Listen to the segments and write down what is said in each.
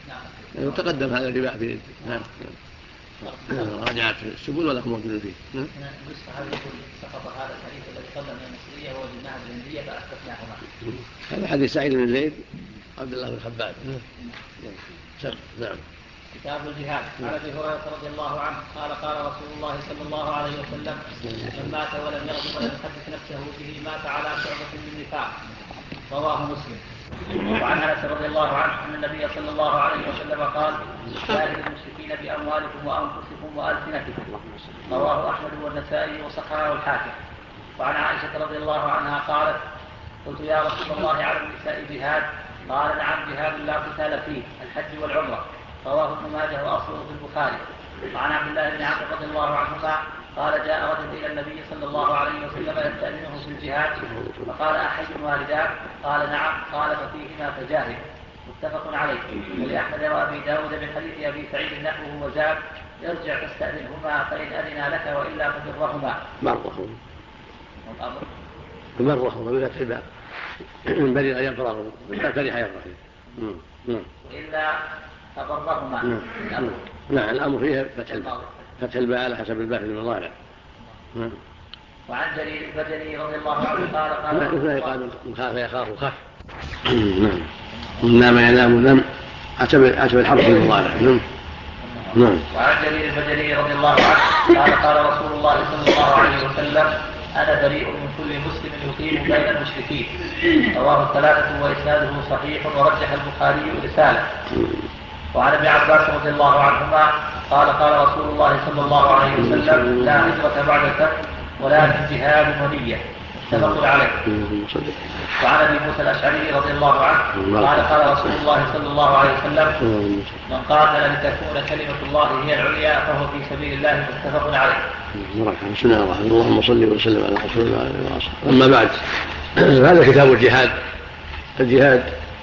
يعني تقدم هذا الربا في نعم راجعت السبل ولا موجود فيه. سقط هذا الحديث الذي قبل من المصرية ووجدناها بالهندية فأثبتناهما. هذا حديث سعيد بن زيد عبد الله بن خباب. نعم. كتاب الجهاد. عن ابي هريره رضي الله عنه قال قال رسول الله صلى الله عليه وسلم من مات ولم يغزو ولم يحدث نفسه به مات على شعبة من نفاق. رواه مسلم. وعن انس رضي الله عنه ان النبي صلى الله عليه وسلم قال جاهدوا المشركين باموالكم وانفسكم والسنتكم. رواه احمد والنسائي وصححه الحاكم. وعن عائشه رضي الله عنها قالت قلت يا رسول الله على النساء جهاد؟ قال نعم جهاد لا قتال فيه الحج والعمره. رواه ابن ماجه واصله في البخاري. وعن عبد الله بن عمرو رضي الله عنهما قال جاء رجل الى النبي صلى الله عليه وسلم يستأذنه في الجهاد فقال احج والداك؟ قال نعم. قال ففيهما فجاهد. متفق عليه. ولاحمد وابي داود من حديث ابي سعيد نحوه وزاد ارجع فاستأذنهما فان اذنا لك والا فبرهما. مرهما بفتح الباب من برئ يبرر لا فرح يبرر إلا فبرهما. نعم الأمر فيه فتح الباء على حسب الباء في المضارع. وعن جرير البجلي رضي الله عنه قال قال من خاف يخاف خف. نعم ينام نم حسب الحرف في المضارع. وعن جرير البجلي رضي الله عنه قال رسول الله صلى الله عليه وسلم أنا بريء من كل مسلم يقيم بين المشركين. رواه الثلاثة وإسناده صحيح ورجح البخاري رسالة. وعن ابن عباس رضي الله عنهما قال رسول الله صلى الله عليه وسلم لا هجرة بعد الفتح ولكن جهاد ونية. متفق عليه. وعن ابي موسى الاشعري رضي الله عنه قال رسول الله صلى الله عليه وسلم من قاتل لتكون كلمة الله هي العليا فهو في سبيل الله. متفق عليه. بسم الله الرحمن الرحيم. اللهم صل وسلم على رسول الله. أما بعد هذا كتاب الجهاد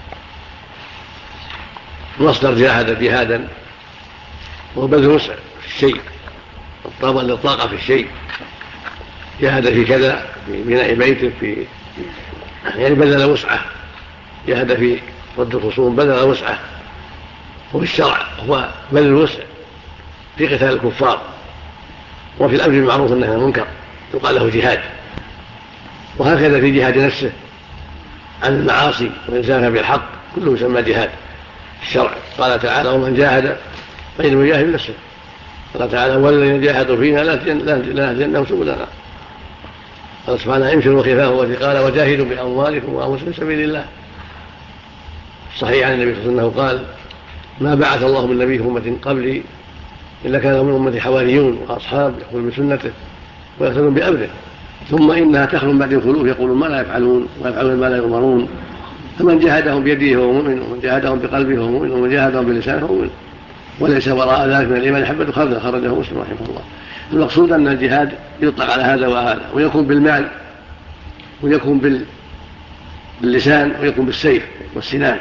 مصدر جاهد جهادا وبذل وسع في الشيء الطاقة في الشيء. جاهد في كذا في بناء بيته في يعني بذل وسعه. جاهد في رد الخصوم بذل وسعه. وفي الشرع هو بذل الوسع في قتال الكفار وفي الأمر بالمعروف والنهي عن المنكر يقال له جهاد. وهكذا في جهاد نفسه عن المعاصي وإلزامها بالحق كله يسمى جهاد في الشرع. قال تعالى ومن جاهد فإنما يجاهد نفسه. قال تعالى والذين جاهدوا فينا لنهدينهم سبلنا. قال سبحانه انفروا خفافا وثقالا وجاهدوا بأموالكم وأنفسكم في سبيل الله. صحيح عن النبي صلى الله عليه وسلم قال ما بعث الله من نبي في أمة قبلي إلا كان من أمتي حواريون وأصحاب يأخذون بسنته ويأخذون بأمره ثم إنها تخلو بعد الخلوف يقولون ما لا يفعلون ويفعلون ما لا يؤمرون. فمن جاهدهم بيده هو مؤمن ومن جاهدهم بقلبه هو مؤمن ومن جاهدهم بلسانه هو مؤمن وليس وراء ذلك من الإيمان حبة خردل. خرجه مسلم رحمه الله. المقصود أن الجهاد يطلق على هذا وهذا ويكون بالمال ويكون باللسان ويكون بالسيف والسنان.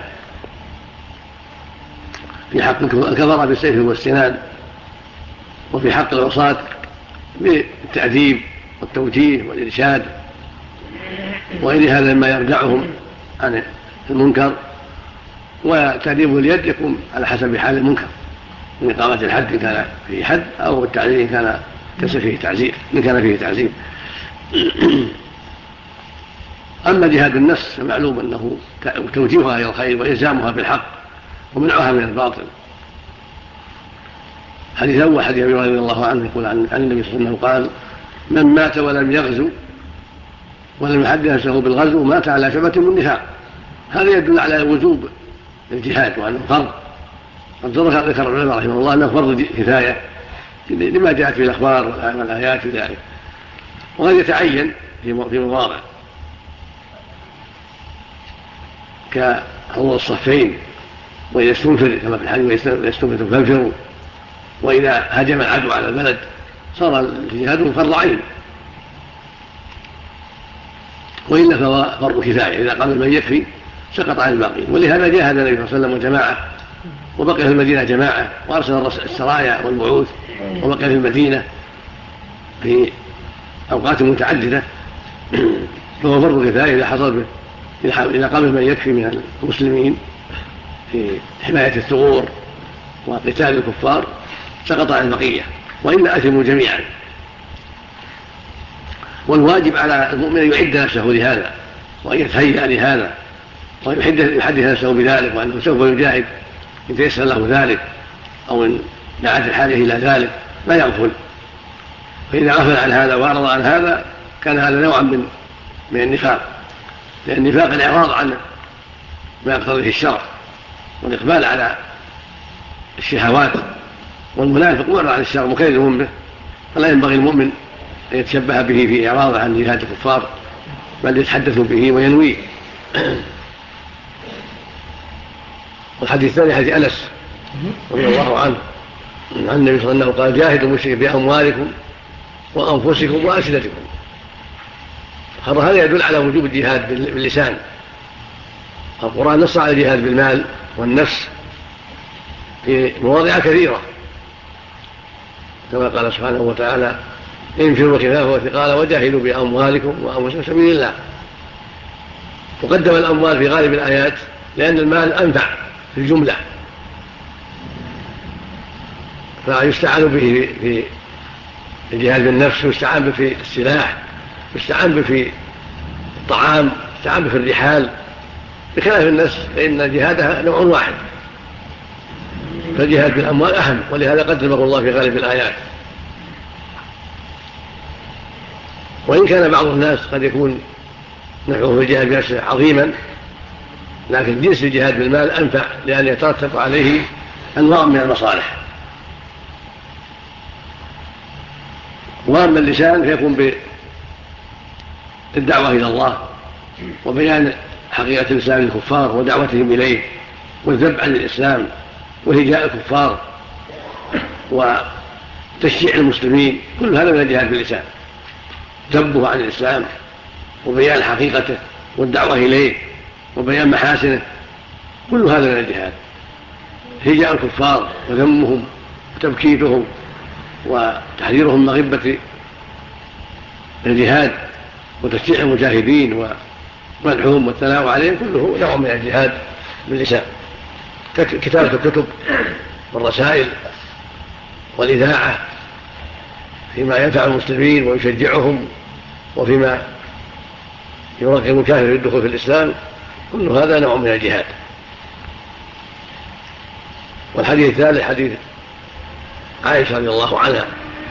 في حق الكفر بالسيف والسنان وفي حق العصاة بالتأديب والتوجيه والإرشاد وغير هذا مما يرجعهم عن المنكر. وتأديب اليد يكون على حسب حال المنكر من إقامة الحد إن كان فيه حد أو التعزير إن كان فيه تعزير. أما جهاد النفس فمعلوم أنه توجيهها إلى الخير وإلزامها بالحق ومنعها من الباطل. حديث أول حديث أبي هريرة رضي الله عنه يقول عن النبي صلى الله عليه وسلم قال من مات ولم يغزو ولم يحدث نفسه بالغزو مات على شعبة من نفاق. هذا يدل على وجوب الجهاد وأنه فرض. قد ذكر العلماء رحمه الله أنه فرض كفاية لما جاءت في الأخبار والآيات في ذلك وقد يتعين في مواضع كحضور الصفين وإذا استنفر كما في الحديث يستنفر فانفروا. وإذا هجم العدو على البلد صار الجهاد فرض عين وإلا فهو فرض كفاية. إذا قام من يكفي سقط عن الباقين. ولهذا جاهد النبي صلى الله عليه وسلم وجماعة وبقي في المدينة جماعة وأرسل السرايا والبعوث وبقي في المدينة في أوقات متعددة. فهو فرض كفاية إذا حصل به إذا قام من يكفي من المسلمين في حماية الثغور وقتال الكفار سقط عن البقية، وإلا أثموا جميعا. والواجب على المؤمن أن يعد نفسه لهذا وأن يتهيأ لهذا وأن يحدث نفسه بذلك وأنه سوف يجاهد إن تيسر له ذلك أو إن دعت الحاجة إلى ذلك، لا يغفل. فإذا غفل عن هذا وأعرض عن هذا كان هذا نوعا من النفاق، لأن النفاق الإعراض عن ما يقتضيه الشرع والإقبال على الشهوات، والمنافق معرض عن الشرع مكذب به، فلا ينبغي المؤمن أن يتشبه به في إعراضه عن جهاد الكفار، بل يتحدث به وينويه. والحديث الثاني حديث أنس رضي الله عنه عن النبي صلى الله عليه وسلم قال: جاهدوا المشركين بأموالكم وأنفسكم وألسنتكم. هذا يدل على وجوب الجهاد باللسان. القرآن نص على الجهاد بالمال والنفس في مواضع كثيرة، كما قال سبحانه وتعالى: انفروا خفافا وثقالا وجاهدوا بأموالكم وأنفسكم في سبيل الله. وقدم الأموال في غالب الآيات لأن المال أنفع في الجملة، فيستعان به في الجهاد بالنفس، ويستعان به في السلاح، ويستعان به في الطعام، ويستعان به في الرحال، بخلاف النفس فإن جهادها نوع واحد، فالجهاد بالأموال أهم، ولهذا قدمه الله في غالب الآيات. وإن كان بعض الناس قد يكون نفعه في الجهاد بنفسه عظيما، لكن جنس الجهاد بالمال أنفع، لأن يترتب عليه أنواع من المصالح. وأما اللسان فيكون بالدعوة إلى الله وبيان حقيقة الإسلام للكفار ودعوتهم إليه والذب عن الإسلام وهجاء الكفار وتشجيع المسلمين، كل هذا من الجهاد باللسان، ذبه عن الإسلام وبيان حقيقته والدعوة إليه وبيان محاسنه، كل هذا من الجهاد. هجاء الكفار وذمهم وتبكيتهم وتحذيرهم مغبة الجهاد وتشجيع المجاهدين ومدحهم والثناء عليهم، كله نوع من الجهاد باللسان. كتابة الكتب والرسائل والإذاعة فيما ينفع المسلمين ويشجعهم وفيما يرغب الكافر في الدخول في الإسلام، كل هذا نوع من الجهاد. والحديث الثالث حديث عائشة رضي الله عنها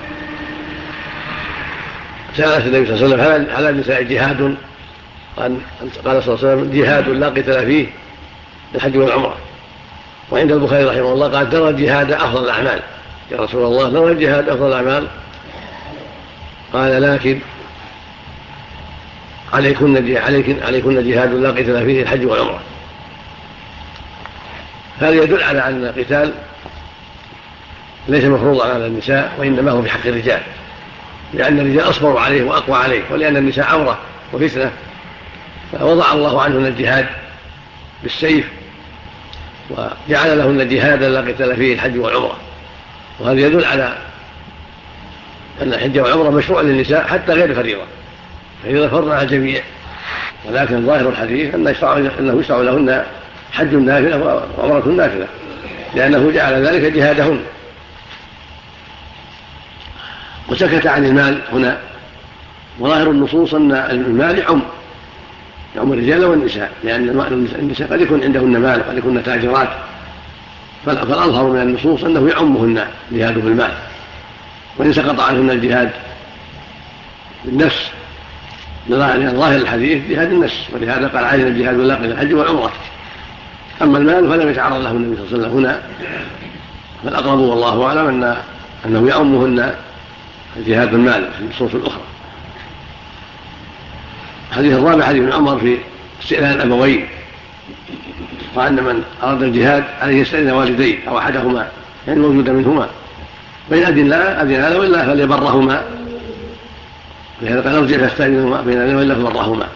سألت النبي صلى الله عليه وسلم: هل النساء جهاد؟ قال صلى الله عليه وسلم: جهاد لا قتال فيه الحج والعمرة. وعند البخاري رحمه الله قال: ترى الجهاد أفضل الأعمال. يا رسول الله، نرى الجهاد أفضل الأعمال؟ قال: لكن عليكن جهاد لا قتال فيه الحج والعمرة. هذا يدل على أن القتال ليس مفروضا على النساء، وإنما هو في حق الرجال، لأن الرجال أصبروا عليه وأقوى عليه، ولأن النساء عورة وفتنة، فوضع الله عنهن الجهاد بالسيف وجعل لهن جهادا لا قتال فيه الحج والعمرة. وهذا يدل على أن الحج والعمرة مشروع للنساء حتى غير الفريضة، فإذا فرض على الجميع، ولكن ظاهر الحديث أنه يشرع لهن حج نافلة وعمرة نافلة، لأنه جعل ذلك جهادهن. وسكت عن المال هنا، وظاهر النصوص أن المال يعم الرجال والنساء، لأن النساء قد يكون عندهن مال وقد يكون تاجرات، فالأظهر من النصوص أنه يعمهن جهاد بالمال. وإن سقط عنهن الجهاد بالنفس لأن ظاهر الحديث جهاد النفس، ولهذا قال: علينا الجهاد لا قتال الحج والعمرة. أما المال فلم يتعرض له النبي صلى الله عليه وسلم هنا، فالأقرب والله أعلم أنه يعمهن الجهاد بالمال في النصوص الأخرى. الحديث الرابع حديث ابن عمر في استئذان الأبوين، وأن من أراد الجهاد عليه يستأذن والديه أو أحدهما يعني موجود منهما، فإن أذن له وإلا فليبرهما، لهذا قال: ارجع فاستأذنهما فإن أذن وإلا فبرهما،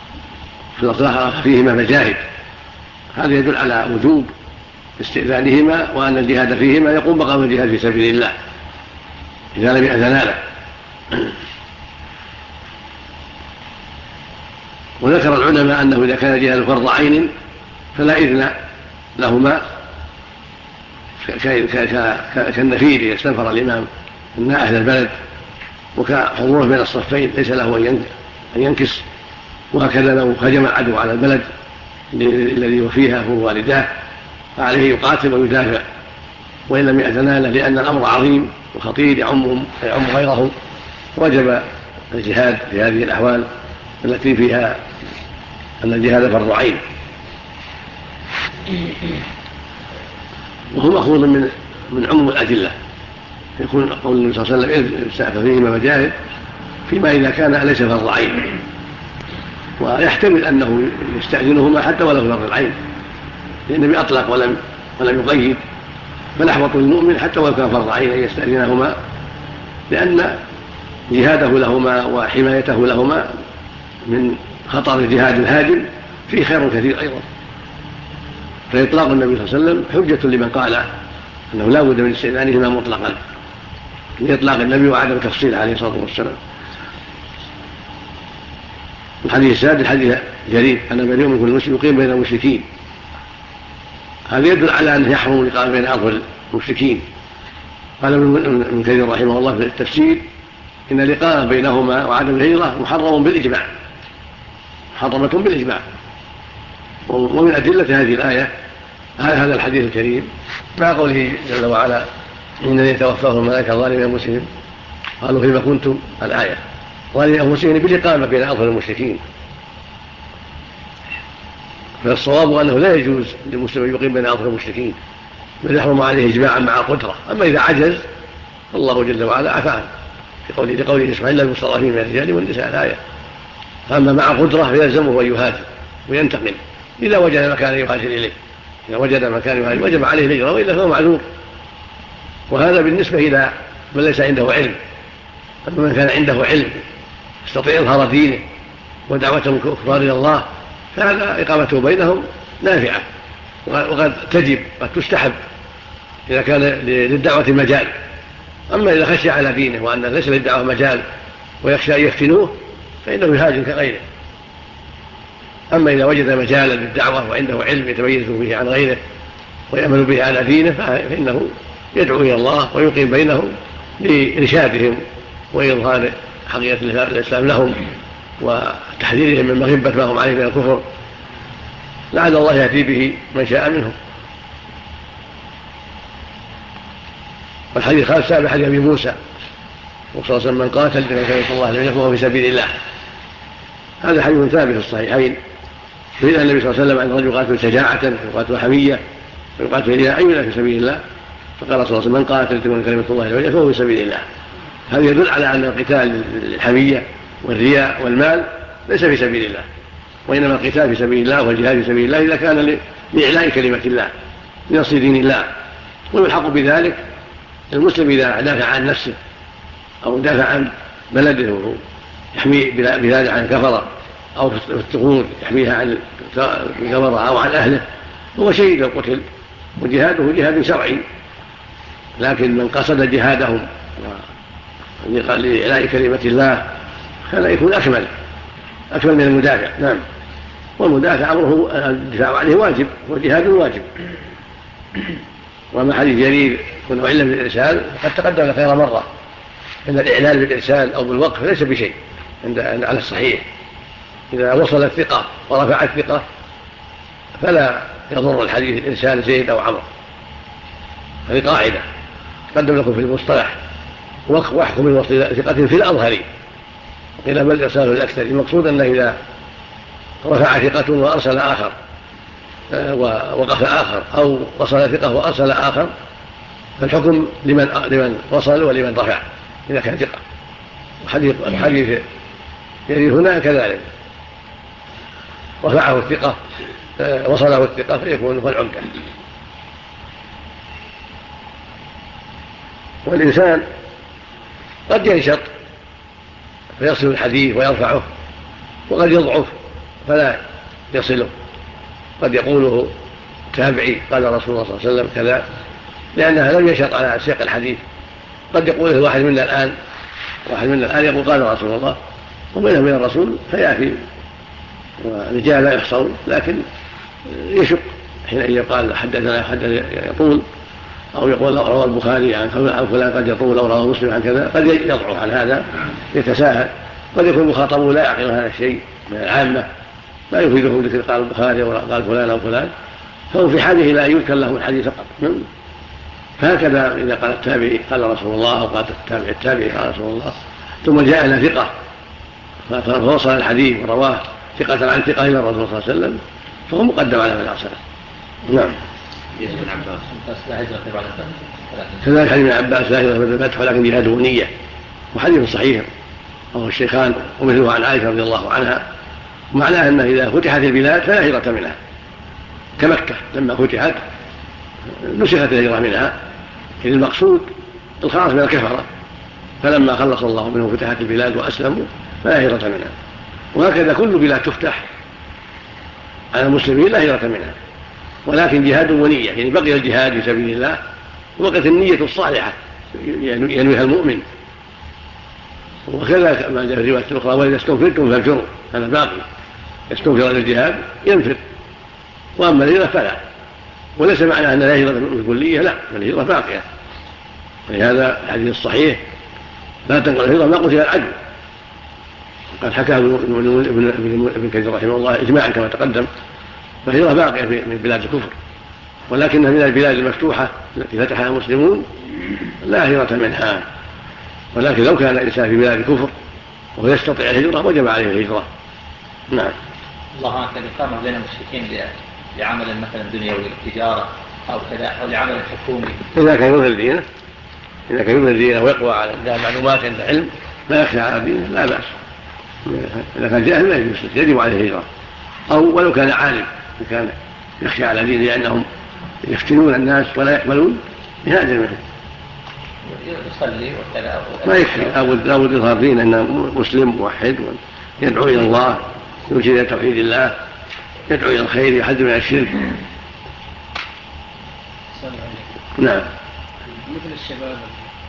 فيهما مجاهد. هذا يدل على وجوب استئذانهما، وأن الجهاد فيهما يقوم مقام الجهاد في سبيل الله إذا لم يأذنا له. وذكر العلماء أنه إذا كان الجهاد فرض عين فلا إذن لهما كالنفير إذا استنفر الإمام من أهل البلد، وكحضوره بين الصفين ليس له أن ينكس، وهكذا لو هجم العدو على البلد الذي هو فيها هو والداه فعليه يقاتل ويدافع وإن لم يتناله، لأن الأمر عظيم وخطير يعم غيره، وجب الجهاد في هذه الأحوال التي فيها أن الجهاد فرض عين. وهو مأخوذ من عموم الأدلة، يكون قول النبي صلى الله عليه وسلم استعفى فيهما وجاهد فيما إذا كان ليس فرض عين، ويحتمل أنه يستأذنهما حتى ولو فرض العين، لأن النبي أطلق ولم يقيد، فالأحوط للمؤمن حتى ولو كان فرض عين أن يستأذنهما، لأن جهاده لهما وحمايته لهما من خطر جهاد الهاجم فيه خير كثير أيضا. فإطلاق النبي صلى الله عليه وسلم حجة لمن قال أنه لا بد من استئذانهما مطلقا، لإطلاق النبي وعدم تفصيل عليه الصلاة والسلام. الحديث السادس حديث جرير أن بريء من كل مسلم يقيم بين المشركين، هذا يدل على أنه يحرم الإقامة بين أظهر المشركين. قال ابن كثير رحمه الله في التفسير إن الإقامة بينهما وعدم الهجرة محرم بالإجماع، محرمة بالإجماع. ومن أدلة هذه الآية هذا الحديث الكريم مع قوله جل وعلا إنني توفاهم الملائكة ظالمي أنفسهم قالوا فيما كنتم، الآية ظالمي أنفسهم بالإقامة بين أظهر المشركين. فالصواب أنه لا يجوز للمسلم أن يقيم بين أظهر المشركين، بل يحرم عليه إجماعا مع القدرة. أما إذا عجز الله جل وعلا عفى عنه لقوله سبحانه إلا المستضعفين من الرجال والنساء، الآية. أما مع قدرة فيلزمه أن يهاجر وينتقل إذا وجد مكانا يهاجر إليه، إذا وجد مكانا يهاجر وجب عليه الهجرة وإلا فهو معذور. وهذا بالنسبة إلى من ليس عنده علم. أما من كان عنده علم يستطيع إظهار دينه ودعوتهم كفار إلى الله فهذا إقامته بينهم نافعة وقد تجب قد تستحب إذا كان للدعوة مجال. أما إذا خشي على دينه وأن ليس للدعوة مجال ويخشى أن يفتنوه فإنه يهاجر كغيره. أما إذا وجد مجالا للدعوة وعنده علم يتميز به عن غيره ويأمل به على دينه فإنه يدعو إلى الله ويقيم بينهم لإرشادهم وإظهار حقيقة الإسلام لهم وتحذيرهم من مغبة ما هم عليه من الكفر، لعل الله يهدي به من شاء منهم. والحديث الخامس حديث أبي موسى صلى الله عليه وسلم من قاتل بكلمة الله لم يكن في سبيل الله، هذا حديث ثابت في الصحيحين. يريد النبي صلى الله عليه وسلم أن الرجل يقاتل شجاعة ويقاتل حمية ويقاتل إلى أي في سبيل الله، فقال صلى الله عليه وسلم من قاتل تكون كلمة الله لم يكن في سبيل الله. هذا يدل على أن القتال للحمية والرياء والمال ليس في سبيل الله، وإنما القتال في سبيل الله والجهاد في سبيل الله إذا كان لإعلاء كلمة الله لنصر دين الله. ويلحق بذلك المسلم إذا دافع عن نفسه أو دافع عن بلده يحمي بلاد عن كفرة أو في الثغور يحميها عن كفرة أو عن أهله هو شيء لو قتل، وجهاده جهاد شرعي. لكن من قصد جهادهم لإعلاء كلمة الله هذا يكون أكمل من المدافع. نعم، والمدافع أمره الدفاع عليه واجب والجهاد واجب. وما حديث جرير كونه علم بالإرسال قد تقدم خير مرة إن الإعلان بالإرسال أو بالوقف ليس بشيء على الصحيح. إذا وصل الثقة ورفع الثقة فلا يضر الحديث الإرسال زيد أو عمرو. هذه قاعدة تقدم لكم في المصطلح واحكم بالوصل ثقة في الأظهر إلى بل إرسال الأكثر. المقصود أنه إذا رفع ثقة وأرسل آخر ووقف آخر أو وصل ثقة وأرسل آخر فالحكم لمن وصل ولمن رفع إذا كان ثقة. الحديث يريد هنا كذلك رفعه الثقة وصله الثقة فيكون هو العمدة. والإنسان قد ينشط فيصل الحديث ويرفعه وقد يضعف فلا يصله، قد يقوله تابعي قال رسول الله صلى الله عليه وسلم كذا لأنها لم ينشط على سياق الحديث. قد يقوله واحد منا الآن يقول قال رسول الله وبينه من الرسول فيأتي ورجال لا يحصرون، لكن يشق حينئذ قال حدثنا يطول، أو يقول روى البخاري عن فلان قد يطول، أو روى مسلم عن كذا، قد يضعف عن هذا يتساهل. قد يكون المخاطب لا يعقل هذا الشيء من العامة، لا يفيدهم ذكر قال البخاري أو قال فلان أو فلان، فهم في حاجة إلى أن يذكر لهم الحديث فقط. فهكذا إذا قال التابعي قال رسول الله، أو قال التابعي قال رسول الله، ثم جاءنا ثقة فوصل الحديث ورواه ثقة عن ثقة إلى الرسول صلى الله عليه وسلم، فهو مقدم على من أرسله. نعم. كذلك حديث ابن عباس لا هجرة بعد الفتح ولكن جهاد ونية، وحديث صحيح وهو الشيخان ومثله عن عائشة رضي الله عنها، ومعناه أنه إذا فتحت البلاد فلا هجرة منها، كمكة لما فتحت نسخت الهجرة منها، إذ المقصود الخلاص من الكفرة، فلما خلص الله منه فتحت البلاد وأسلموا فلا هجرة منها. وهكذا كل بلاد تفتح على المسلمين لا هجرة منها، ولكن جهاد ونية، يعني بقي الجهاد في سبيل الله وبقت النية الصالحة ينويها المؤمن. وكذا ما جاء في الرواية الأخرى وإذا استنفرتم فانفروا، هذا باقي، يستنفر للجهاد ينفر، وأما الهجرة فلا. وليس معنى أن لا هجرة بالكلية، لا، الهجرة باقية. ولهذا الحديث الصحيح لا تنقل الهجرة ما قتل العدو، قد حكى ابن كثير رحمه الله إجماعا كما تقدم، فالهجرة باقية من بلاد الكفر، ولكنها من البلاد المفتوحة التي فتحها المسلمون لا هجرة منها. ولكن لو كان الإنسان في بلاد الكفر وهو يستطيع الهجرة وجب عليه الهجرة. نعم. الله أنت الإقامة بين المشركين لعمل مثلا دنيوي للتجارة أو كذا، أو لعمل حكومي، إذا كان يظهر دينه، إذا كان يظهر دينه ويقوى على معلومات عند علم ما يخشى على دينه لا بأس. إذا كان جاهل لا يجب عليه الهجرة، أو ولو كان عالم كان يخشى على دينه لأنهم يفتنون الناس ولا يقبلون يهاجر منهم، يصلي وكذا ما يكفي، لا بد يظهر دين أنه مسلم موحد يدعو إلى الله، يرشد إلى توحيد الله، يدعو إلى الخير، يحذر من الشرك. نعم. مثل الشباب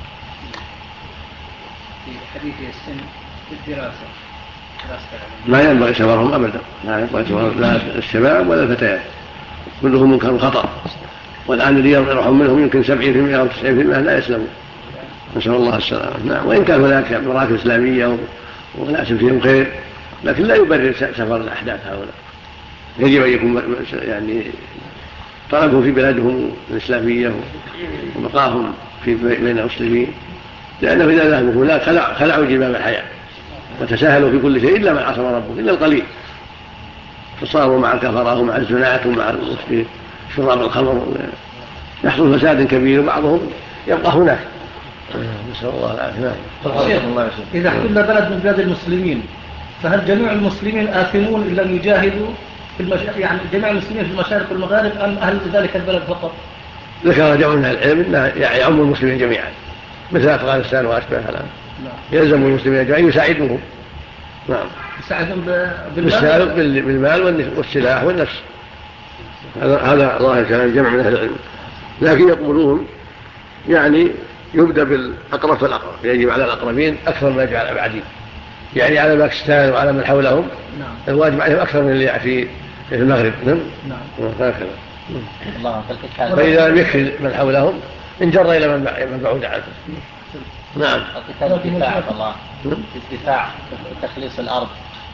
في حديث السن بالدراسة ما ينبغي سفرهم أبدا، لا ينبغي سفرهم لا الشباب ولا الفتيات، كلهم منكر خطر. والآن الذي يرحم منهم يمكن 70% أو 90% لا يسلموا، نسأل الله السلامة. نعم. وإن كان هناك مراكز إسلامية وناس فيهم خير، لكن لا يبرر سفر الأحداث هؤلاء. يجب أن يكون يعني طلبهم في بلادهم الإسلامية وبقاهم في بين المسلمين، لأنه إذا ذهبوا هناك خلعوا جبال الحياة وتساهلوا في كل شيء إلا من عصم ربه، إلا القليل، فصاروا مع الكفرة ومع الزناة ومع شراب الخمر، يحصل فساد كبير، وبعضهم يبقى هناك. نسأل الله العافية. إذا احتل بلد من بلاد المسلمين فهل جميع المسلمين آثمون إلا أن يجاهدوا يعني جميع المسلمين في المشارق والمغارب، أم أهل ذلك البلد فقط؟ ذكر جمع من العلم أنه يعم المسلمين جميعا، مثل أفغانستان وأشبه الآن. يلزم المسلمين جميعا يساعدهم. نعم. يساعدهم بالمال والسلاح والنفس. هذا الله كان جمع من أهل العلم، لكن يقولون يعني يبدأ بالأقرب فالأقرب، يجب على الأقربين أكثر ما يجب على الأبعدين، يعني على باكستان وعلى من حولهم الواجب عليهم أكثر من اللي في المغرب. نعم. هكذا. فإذا لم يكفي من حولهم انجر إلى من بعود عنه. نعم. القتال الدفاع الله، الدفاع وتخليص الأرض.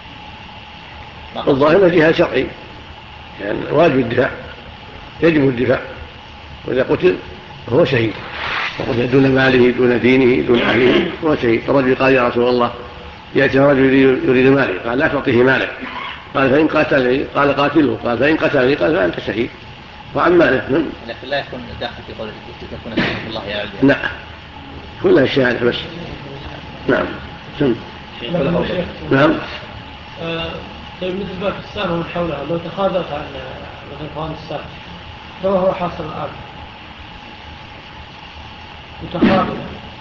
الظاهر جهاد شرعي، يعني واجب الدفاع، يجب الدفاع، وإذا قتل هو شهيد، وقتل دون ماله دون دينه دون أهله هو شهيد. الرجل قال يا رسول الله يأتي رجل يريد مالي، قال لا تعطيه مالك، قال فإن قاتلني، قال قاتله، قال فإن قتلني، قال فأنت شهيد، وعن ماله. لكن لا يكون داخل في قول يكون الشهيد الله يعلم. لا، كلها الشهادة بس. نعم. نعم. طيب مثل باكستان ومن حولها لو تخاذلت عن مثل أفغانستان كما هو حاصل الآن وتخاذل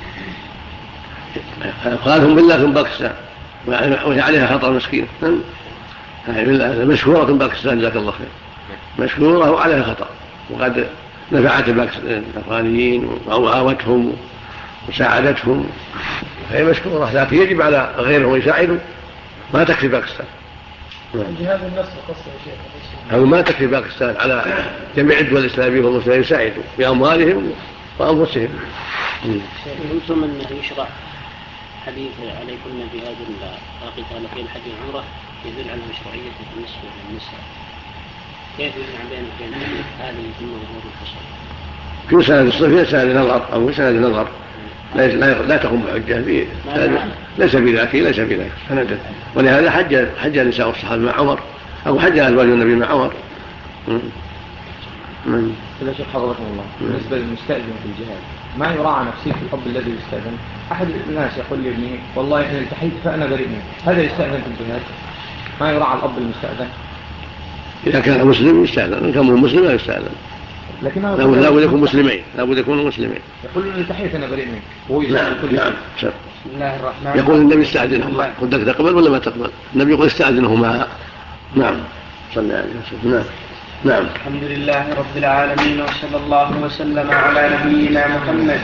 قالهم بالله من باكستان وهي عليها خطر مسكين، مشهورة باكستان جزاك الله خير، مشهورة وعليها خطر، وقد نفعت الأفغانيين وآوتهم وساعدتهم، فهي مشكورة، لكن يجب على غيرهم يساعدوا، ما تكفي باكستان. جهاد النفس قصة يا شيخ هذا ما تكفي باقي السائل على جميع الدول الإسلامية والمسلمين يساعدوا بأموالهم وأنفسهم. يمكن أن يشرع حديث عليكم بهذه القتال في الحج والعمرة يدل على مشروعية النصف للنساء، كيف يجمع بين هذه ثم ظهور الفصل؟ في سند الصف سند نظر أو سند نظر لا تقوم بحجة فيه، ليس بذاك سند، ولهذا حج نساء الصحابة مع عمر أو حج أزواج النبي مع عمر. كذا شيخ حضركم الله. بالنسبة للمستأذن في الجهاد ما يراعى نفسية الأب الذي يستأذن؟ أحد الناس يقول لابنه والله إن التحيت فأنا بريء منه، هذا يستأذن في الجهاد؟ ما يراعى الأب المستأذن؟ إذا كان مسلم يستأذن، إن كان مسلم لا يستأذن، لا بد يكون مسلمين، يقول إن التحيت أنا بريء منه وهو يستأذن كل شيء. بسم الله الرحمن يقول النبي يستأذنهما، قلت لك تقبل ولا ما تقبل؟ النبي يقول يستأذنهما. نعم صلى عليه وسلم. نعم. الحمد لله رب العالمين وصلى الله وسلم على نبينا محمد.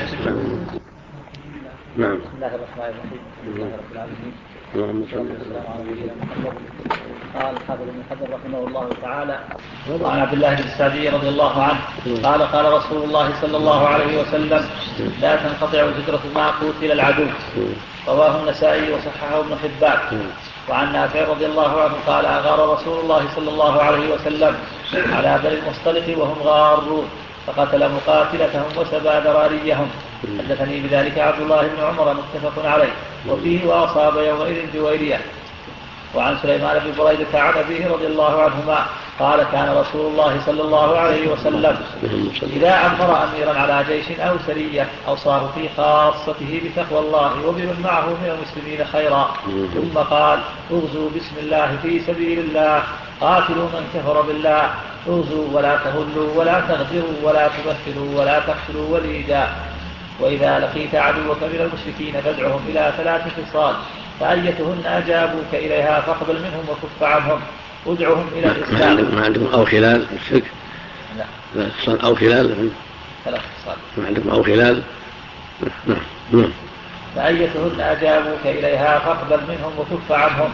نعم. بسم الله الرحمن الرحيم. الحمد لله رب العالمين. والسلام على نبينا محمد. قال الحافظ ابن حجر رحمه الله تعالى وعن عبد الله بن السعدي رضي الله عنه قال قال رسول الله صلى الله عليه وسلم لا تنقطع الهجرة مع قتل العدو. رواه النسائي وصححه ابن حبان. وعن نافع رضي الله عنه قال أغار رسول الله صلى الله عليه وسلم على بني المصطلق وهم غارون فقتل مقاتلتهم وسبى ذراريهم. حدثني بذلك عبد الله بن عمر متفق عليه وفيه وأصاب يومئذ جويرية. وعن سليمان بن بريدة عن أبيه رضي الله عنهما قال كان رسول الله صلى الله عليه وسلم إذا أمر أميرا على جيش أو سرية أوصاه في خاصته بتقوى الله وبمن معه من المسلمين خيرا، ثم قال اغزوا بسم الله في سبيل الله، قاتلوا من كفر بالله، اغزوا ولا تهلوا ولا تغدروا ولا تمثلوا ولا تقتلوا وليدا. وإذا لقيت عدوك من المشركين فادعهم إلى 3 خصال، فأيتهن أجابوك إليها فاقبل منهم وكف عنهم، ادعهم إلى الإسلام. ما عندكم أو خلال الشرك؟ لا خصال أو خلال؟ 3 خصال. ما عندكم أو خلال؟ نعم. فأيتهن أجابوك إليها فاقبل منهم وكف عنهم.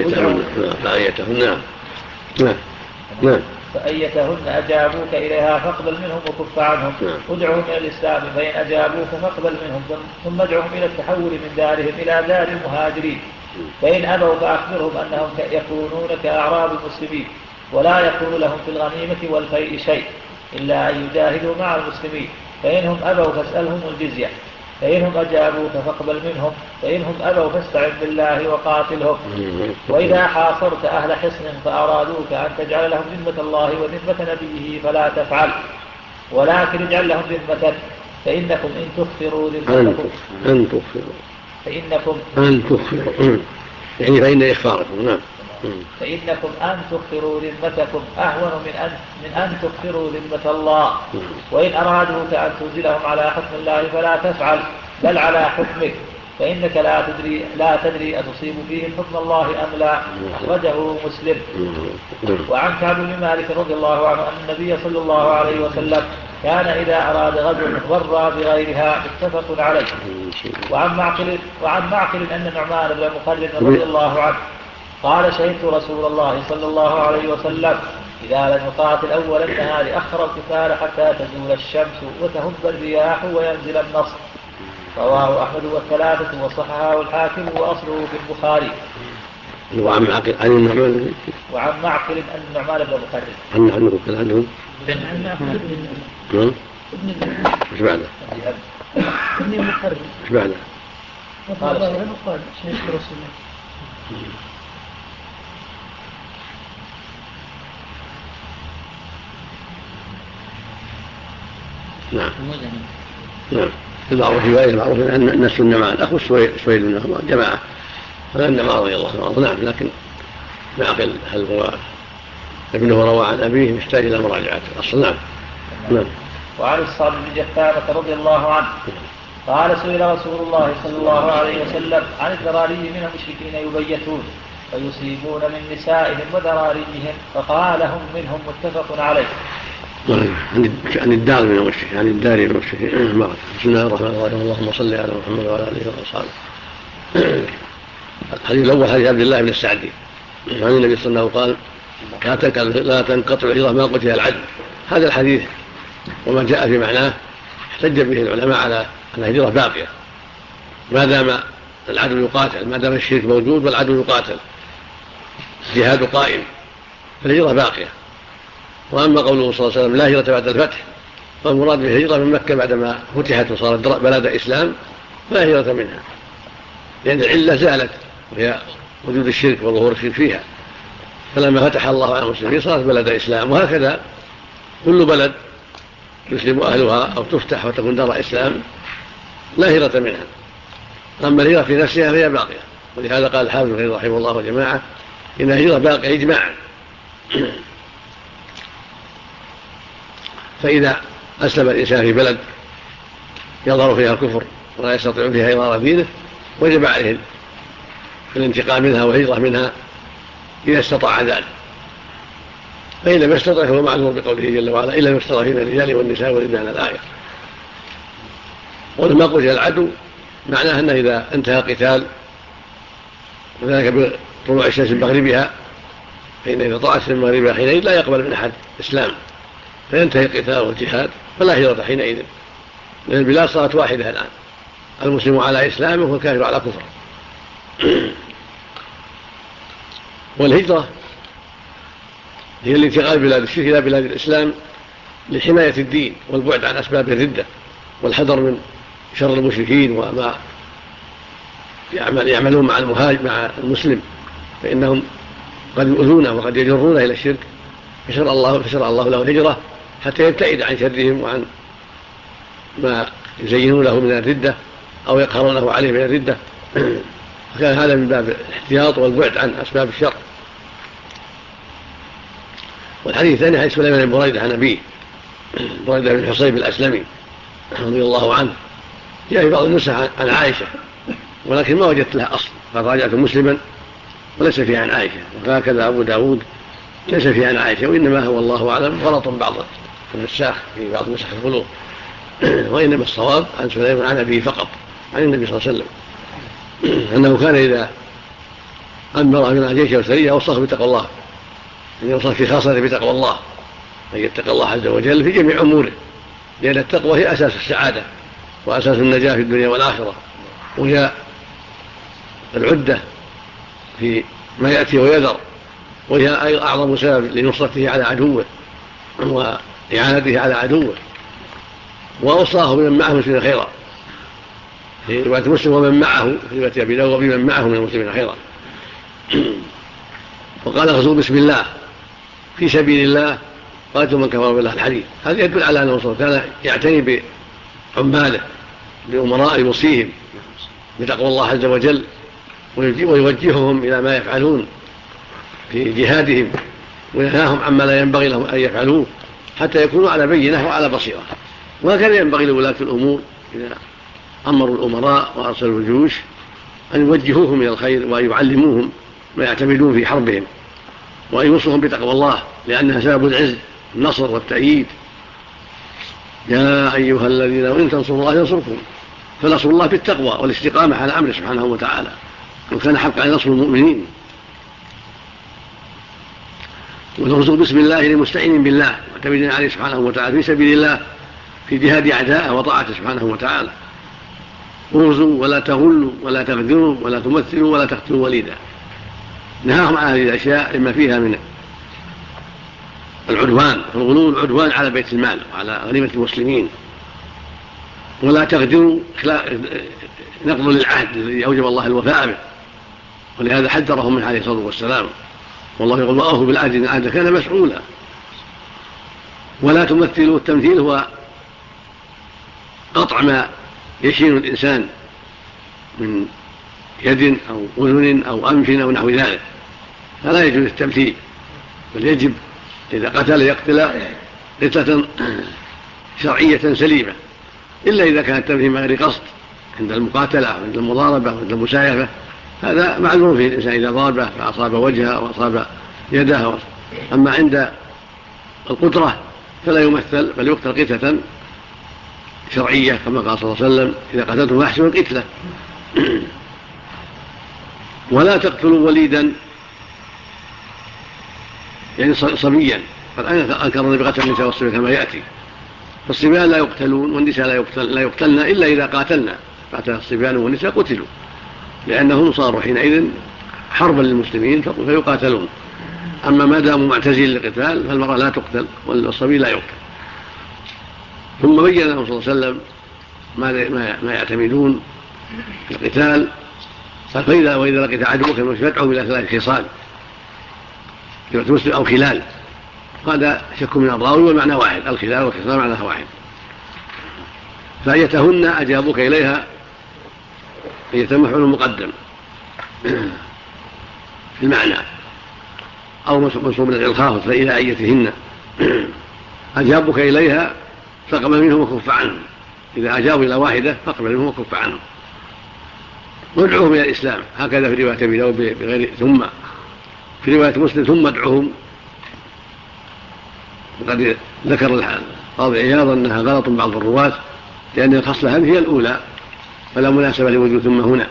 فأيتهن أجابوك إليها فاقبل منهم وكف عنهم، ادعهم إلى الإسلام، فإن أجابوك فاقبل منهم ثم ادعهم إلى التحول من دارهم إلى دار المهاجرين، فإن أبوا فأخبرهم أنهم يكونون كأعراب المسلمين ولا يكون لهم في الغنيمة والفيء شيء إلا أن يجاهدوا مع المسلمين، فإنهم أبوا فاسألهم الجزية، فإنهم أجابوك فاقبل منهم، فإنهم أبوا فاستعن بالله وقاتلهم. وإذا حاصرت أهل حصن فأرادوك أن تجعل لهم ذمة الله وذمة نبيه فلا تفعل، ولكن اجعل لهم ذمتك، فإنكم إن تخفروا ذمتكم يعني فإن إخفاركم. نعم. فإنكم أن تخفروا ذمتكم أهون من أن تخفروا ذمة الله. وإن أرادوك أن تنزلهم على حكم الله فلا تفعل، بل على حكمك، فإنك لا تدري أتصيب فيهم حكم الله أم لا. أخرجه مسلم. وعن كعب بن مالك رضي الله عنه أن النبي صلى الله عليه وسلم كان إذا أراد غزو ضر بغيرها، متفق عليه. وعن معقل أن النعمان بن مقرن رضي الله عنه قال شهدت رسول الله صلى الله عليه وسلم إذا لم يقاتل أول النهار أخر القتال حتى تزول الشمس وتهب الرياح وينزل النصر. رواه أحمد والثلاثة وصححه الحاكم وأصله في البخاري. وعن معقل أن النعمان بن مقرن عنه كذا عنه ايش بعده؟ ابن مقرن ايش بعده؟ قال شهدت رسول الله. نعم. المعروف رواية المعروف أن نسل النعمان أخو سويد بن جماعة، هذا النعمان رضي الله عنه. نعم. لكن معقل هل هو ابنه روى عن أبيه يحتاج إلى مراجعة الأصل. نعم. وعن الصعب بن جثامة رضي الله عنه قال سئل رسول الله صلى الله عليه وسلم عن الذراري من المشركين يبيتون ويصيبون من نسائهم وذراريهم، فقال هم منهم، متفق عليه. عن الدار من المشركين، عن الدار من المشركين. بسم الله الرحمن الرحيم. اللهم صل على محمد وعلى آله وصحبه. الحديث الأول حديث عبد الله بن السعدي عن النبي صلى الله عليه وسلم قال لا تنقطع الهجرة ما قتل العدل. هذا الحديث وما جاء في معناه احتج به العلماء على أن الهجرة باقية ما دام العدل يقاتل، ما دام الشرك موجود والعدل يقاتل، الجهاد قائم، فالهجرة باقية. وأما قوله صلى الله عليه وسلم لا هجرة بعد الفتح، فالمراد بالهجرة من مكة بعدما فتحت وصارت بلد إسلام فلا هجرة منها، لأن العلة زالت وهي وجود الشرك وظهور الشرك فيها، فلما فتح الله على المسلمين صارت بلد إسلام. وهكذا كل بلد يسلم أهلها أو تفتح وتكون دار إسلام لا هجرة منها. أما الهجرة في نفسها فهي باقية، ولهذا قال الحافظ رحمه الله وجماعة إن الهجرة باقية إجماعا. فإذا أسلم الإنسان في بلد يظهر فيها الكفر ولا يستطيع فيها إظهار دينه وجب عليه الانتقام منها والهجرة منها إذا استطاع ذلك، فإن لم يستطع فهو معذور بقوله جل وعلا إلا ما استطاع فينا الرجال والنساء والولدان الآية. ولما قتل العدو معناه أنه إذا انتهى قتال وذلك بطلوع الشمس من مغربها، فإن إذا طلعت من مغربها حينئذ لا يقبل من أحد إسلام، فينتهي القتال والجهاد فلا هجرة حينئذ، لأن البلاد صارت واحدة الآن، المسلم على إسلامه والكافر على كفره. والهجرة هي الانتقال بلاد الشرك إلى بلاد الإسلام لحماية الدين والبعد عن أسباب الردة والحذر من شر المشركين وما يعملون مع المسلم، فإنهم قد يؤذونه وقد يجرونه إلى الشرك، فشرع الله له الهجرة حتى يبتعد عن شرهم وعن ما يزينون له من الردة أو يقهرونه عليه من الردة. فكان هذا من باب الاحتياط والبعد عن أسباب الشر. والحديث الثاني حديث سليمان بن بريدة عن أبيه بريدة بن حصيب الأسلمي رضي الله عنه، جاء في بعض النسخ عن عائشة ولكن ما وجدت لها أصل، فراجعت مسلما وليس فيها عن عائشة، وهكذا أبو داود ليس فيها عن عائشة، وإنما هو الله أعلم غلط بعض النساخ في بعض نسخ البلوغ، وإنما الصواب عن سليمان عن أبيه فقط عن النبي صلى الله عليه وسلم أنه كان إذا أمر من الجيش والسرية أوصاه بتقوى الله، أن يوصى في خاصة بتقوى الله، أن يتقى الله عز وجل في جميع أموره، لأن التقوى هي أساس السعادة وأساس النجاة في الدنيا والآخرة، وهي العدة في ما يأتي ويذر، وهي أعظم سبب لنصرته على عدوه وإعانته على عدوه. وأوصاه بمن معه مسلمين خيرا في رواية مسلم ومن معه، في رواية أبي داود وبمن معه من المسلمين خيرا. وقال غزوا بسم الله في سبيل الله قاتلوا من كفر بالله الحديث. هذا يدل على أنه كان يعتني بعماله بأمراء يوصيهم بتقوى الله عز وجل ويوجههم إلى ما يفعلون في جهادهم وينهاهم عما لا ينبغي لهم أن يفعلوه حتى يكونوا على بينة وعلى بصيرة. وهكذا ينبغي لولاة الأمور إذا أمروا الأمراء وأرسلوا الجيوش أن يوجهوهم إلى الخير وأن يعلموهم ما يعتمدون في حربهم وأن يوصوهم بتقوى الله، لأنها سبب العز النصر والتأييد. يا أيها الذين إن تنصروا الله ينصركم، فنصر الله بالتقوى والاستقامة على أمره سبحانه وتعالى، وكان حقا نصر المؤمنين. ونرزق بسم الله للمستعين بالله معتمدين عليه سبحانه وتعالى في سبيل الله في جهاد أعداءه وطاعته سبحانه وتعالى. ارزوا ولا تغلوا ولا تغدروا ولا تمثلوا ولا تقتلوا وليدا. نهاهم عن هذه الأشياء لما فيها من العدوان، الغلو العدوان على بيت المال وعلى غنيمة المسلمين. ولا تغدروا نقض للعهد الذي أوجب الله الوفاء به، ولهذا حذرهم من عليه الصلاة والسلام، والله يقول وأوفوا بالعهد إن العهد كان مسؤولا. ولا تمثلوا، التمثيل هو قطع ما يشين الإنسان من يد أو أذن أو أنف أو نحو ذلك، فلا يجوز التمثيل، بل يجب إذا قتل يقتل قتلة شرعية سليمة، إلا إذا كان التمثيل من غير قصد عند المقاتلة أو عند المضاربة أو عند المسايفة، هذا معذور فيه الإنسان إذا ضربه فأصاب وجهه أو أصاب يده. أما عند القدرة فلا يمثل بل يقتل قتلة شرعية كما قال صلى الله عليه وسلم إذا قتلتم فاحسنوا القتلة. ولا تقتلوا وليدا يعني صبيا. قد أنكر النبي قتل النساء والصبيان كما يأتي. فالصبيان لا يقتلون والنساء لا يقتلن إلا إذا قاتلنا. قاتل الصبيان والنساء قتلوا لأنهم صاروا حينئذ حربا للمسلمين فيقاتلون. أما ما داموا معتزلين للقتال فالمرأة لا تقتل والصبي لا يقتل. ثم بين لهم صلى الله عليه وسلم ما يعتمدون في القتال. قال وإذا لقيت عدوك فادعوا إلى 3 خصال مسلم أو خلال. هذا شك من الراوي والمعنى واحد. الخلال والخصال معناها واحد. فأيتهن أجابوك إليها يتمحل المقدم في المعنى أو منصوب من الخافض. فإذا أيتهن أجابوك إليها فاقبل منهم وكف عنهم. إذا أجابوا إلى واحدة فاقبل منهم وكف عنهم وادعوهم إلى الإسلام. هكذا في رواية أبي داود بغير ثم. في رواية مسلم ثم ادعوهم. وقد ذكر القاضي عياض أنها غلط بعض الرواة لأن الخصلة هذه هي الأولى فلا مناسبة لوجود ثم هنا.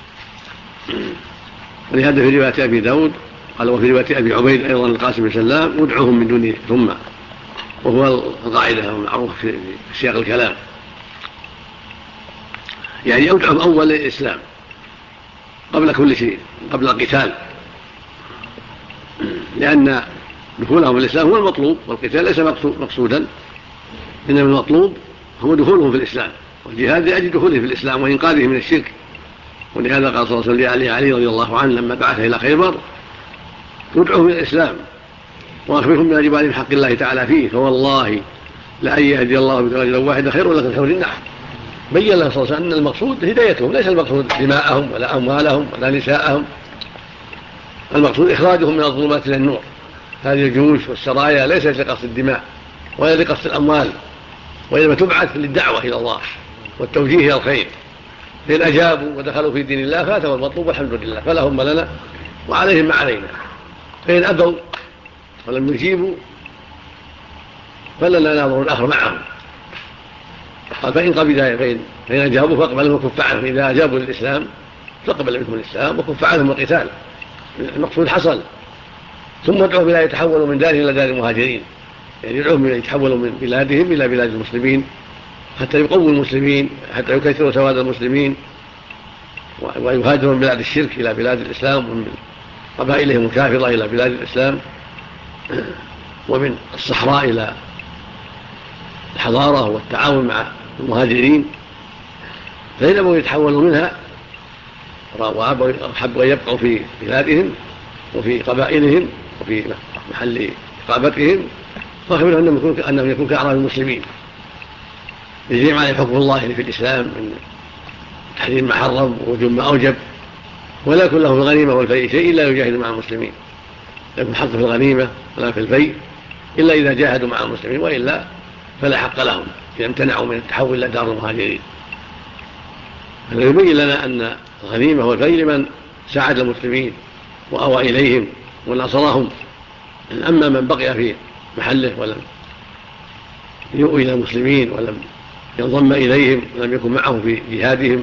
ولهذا في رواية أبي داود قال وفي رواية أبي عبيد أيضا القاسم بن سلام ادعوهم من دون ثم، وهو القاعدة المعروف في سياق الكلام. يعني ادعوهم أول الإسلام قبل كل شيء، قبل القتال، لأن دخولهم في الإسلام هو المطلوب والقتال ليس مقصودا، إنما المطلوب هو دخولهم في الإسلام والجهاد لأجل دخولهم في الإسلام وإنقاذهم من الشرك. ولهذا قال صلى الله عليه علي رضي الله عنه لما بعثه إلى خيبر ادعوهم إلى الإسلام وأخبرهم بواجب عليهم حق الله تعالى فيه، فوالله لأن يهدي الله بك رجلا واحدا خير لك من حمر النعم. بين له صلى الله عليه وسلم أن المقصود هدايتهم، ليس المقصود دماءهم ولا أموالهم ولا نساءهم، المقصود إخراجهم من الظلمات إلى النور. هذه الجيوش والسرايا ليست لقصد الدماء ولا لقصد الأموال، وإنما تبعث للدعوة إلى الله والتوجيه إلى الخير. فإن أجابوا ودخلوا في دين الله فاتوا المطلوب والحمد لله، فلهم ما لنا وعليهم ما علينا. فإن أبوا ولم يجيبوا فلنا ناظر الآخر معهم. قال فإن أجابوا فاقبلهم وكف عنهم. إذا أجابوا للإسلام فاقبل منهم الإسلام وكف عنهم القتال، المقصود حصل. ثم ادعوهم إلى يتحولوا من دارهم إلى دار المهاجرين، يعني يدعوهم إلى يتحولوا من بلادهم إلى بلاد المسلمين حتى يقووا المسلمين، حتى يكثروا سواد المسلمين ويهاجروا من بلاد الشرك إلى بلاد الإسلام، ومن قبائلهم الكافرة إلى بلاد الإسلام، ومن الصحراء إلى الحضارة والتعاون مع المهاجرين. فإن أبوا يتحولوا منها وحبوا أن يبقوا في بلادهم وفي قبائلهم وفي محل إقامتهم فأخبرهم أنهم يكون كأعراب المسلمين، يجري عليه حكم الله في الإسلام من تحريم ما حرم ووجوب ما أوجب، ولا يكون له في الغنيمة والفيء شيء إلا يجاهد مع المسلمين، لا يكون حق في الغنيمة ولا في الفيء إلا إذا جاهدوا مع المسلمين، وإلا فلا حق لهم إذا امتنعوا من التحول إلى دار المهاجرين. هذا يبين لنا أن الغنيمة والفيء لمن ساعد المسلمين وأوى إليهم ونصرهم. أما من بقي في محله ولم يؤوي إلى المسلمين ولم ينضم إليهم ولم يكن معهم في جهادهم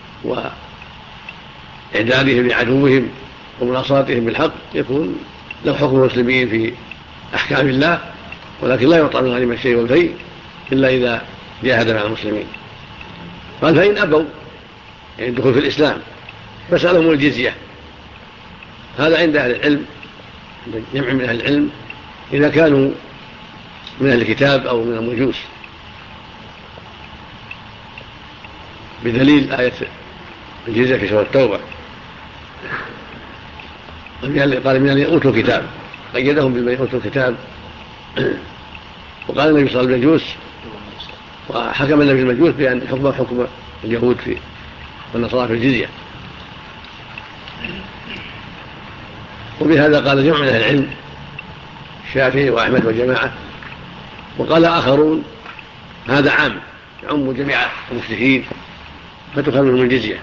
وإعدادهم لعدوهم ومناصرتهم بالحق يكون له حكم المسلمين في أحكام الله، ولكن لا يعطى من غنيمة الشيء والفيء إلا إذا جاهد مع المسلمين. قال فإن أبوا يعني الدخول في الإسلام فسألهم الجزية. هذا عند أهل العلم، عند جمع من أهل العلم، إذا كانوا من أهل الكتاب أو من المجوس، بدليل آية الجزية في سورة التوبة. قال من الذين أوتوا الكتاب، قيدهم بمن أوتوا الكتاب. وقال النبي صلى الله عليه وسلم المجوس، وحكم النبي المجوس بأن حكم اليهود في والنصارى في الجزية. وبهذا قال جمع من أهل العلم الشافعي وأحمد وجماعة. وقال آخرون هذا عام يعم جميع المشركين فتخرج منهم الجزية،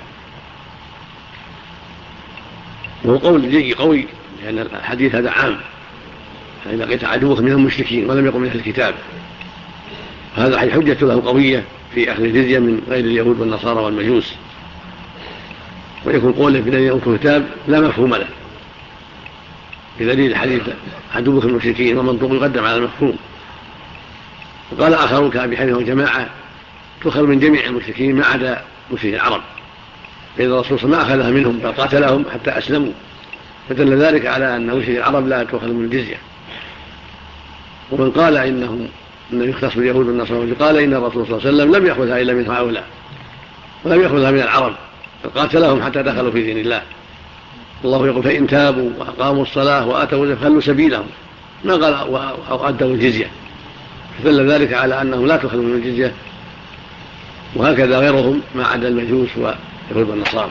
وهو قول جيد قوي لأن الحديث هذا عام، فإذا لقيت عدوك من المشركين ولم يكن من أهل الكتاب هذا حجة له قوية في أخذ الجزية من غير اليهود والنصارى والمجوس. ويكون قوله في الذين أوتوا الكتاب لا مفهوم له، بدليل الحديث عدوك المشركين والمنطوق يقدم على المفهوم. وقال آخرون كأبي حنيفة وجماعة تؤخذ من جميع المشركين ما عدا مشركي العرب، فإن الرسول صلى الله عليه وسلم ما أخذها منهم بل قاتلهم حتى أسلموا، فدل ذلك على أن مشركي العرب لا تؤخذ من الجزية. ومن قال إنه يختص باليهود والنصارى قال إن الرسول صلى الله عليه وسلم لم يأخذها إلا من هؤلاء ولم يأخذها من العرب، فقاتلهم حتى دخلوا في دين الله. الله يقول فإن تابوا وأقاموا الصلاة وآتوا فخلوا سبيلهم، ما قال وأدوا الجزية، فدل ذلك على أنهم لا تؤخذ من الجزية، وهكذا غيرهم ما عدا المجوس واليهود والنصارى.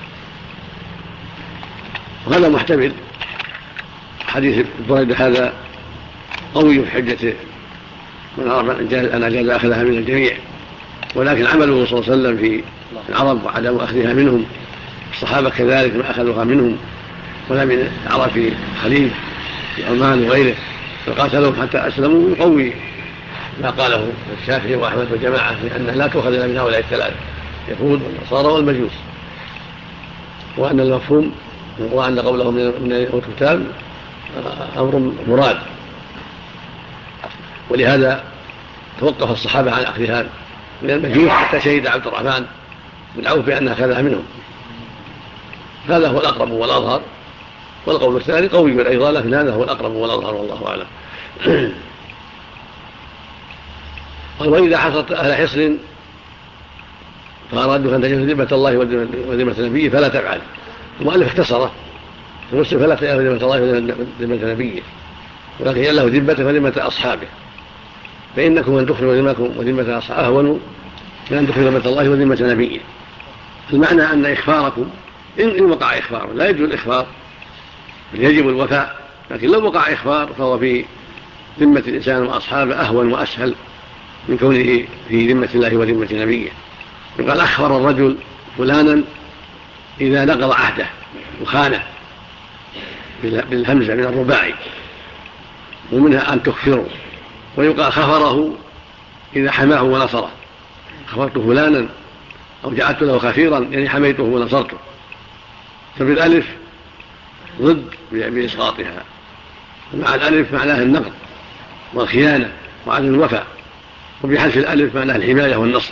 وهذا محتمل، حديث بريدة هذا قوي في حجة من عرف أن أجاز أخذها من الجميع، ولكن عمله صلى الله عليه وسلم في العرب وعدم أخذها منهم، الصحابة كذلك ما أخذوها منهم ولا من العرب في الخليج في عمان وغيره، فقاتلهم حتى أسلموا، يقوي ما قاله الشافعي وأحمد وجماعة لأنها لا تؤخذ إلا من هؤلاء الثلاثة اليهود والنصارى والمجوس، وأن المفهوم وأن قولهم من الكتاب أمر مراد. ولهذا توقف الصحابة عن أخذها من المجوس حتى شهد عبد الرحمن بن عوف بأنها أخذها منهم. هذا هو الأقرب والأظهر، والقول الثاني قوي أيضا، لكن هذا هو الأقرب والأظهر والله أعلم. وإذا حصلت أهل حصن فأرادوا أن تجد ذمة الله وذمة نبيه فلا تفعل. المؤلف اختصره في مسلم فلا تجد ذمة الله وذمة نبيه، ولكن له ذمته وذمة أصحابه، فإنكم أن تخرجوا ذمتكم وذمة أصحابه أهون من أن تخرجوا ذمة الله وذمة نبيه. المعنى أن إخفاركم إن وقع إخفار لا يجوز الإخفار، يجب الوفاء، لكن لو وقع إخفار فهو في ذمة الإنسان وأصحابه أهون وأسهل من كونه في ذمة الله وذمة نبيه. يقال أخفر الرجل فلانا إذا نقض عهده وخانه بالهمزة من الرباعي، ومنها أن تكفروا. ويقال خفره إذا حماه ونصره، خفرت فلانا أو جعلت له خفيرا يعني حميته ونصرته، فبالألف ضد بإسقاطها، ومع الألف معناها النقض والخيانة وعدم الوفاء، وبحذف الألف معناها الحماية والنصر.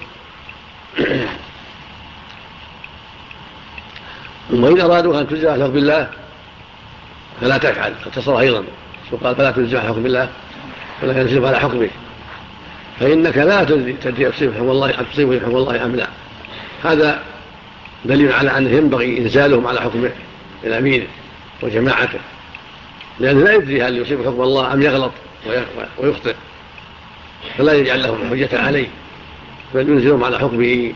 وإن أرادوا أن تنزع حكم الله فلا تفعل، اختصر أيضا وقال فلا تنزع حكم الله ولا ينزل على حكمه، فإنك لا تدري أصيب حكم الله أم لا. هذا دليل على أنه ينبغي إنزالهم على حكم الأمير وجماعته، لأنه لا يدري هل يصيب حكم الله أم يغلط ويخطئ، فلا يجعل لهم حجة عليه بل ينزلهم على حكمه.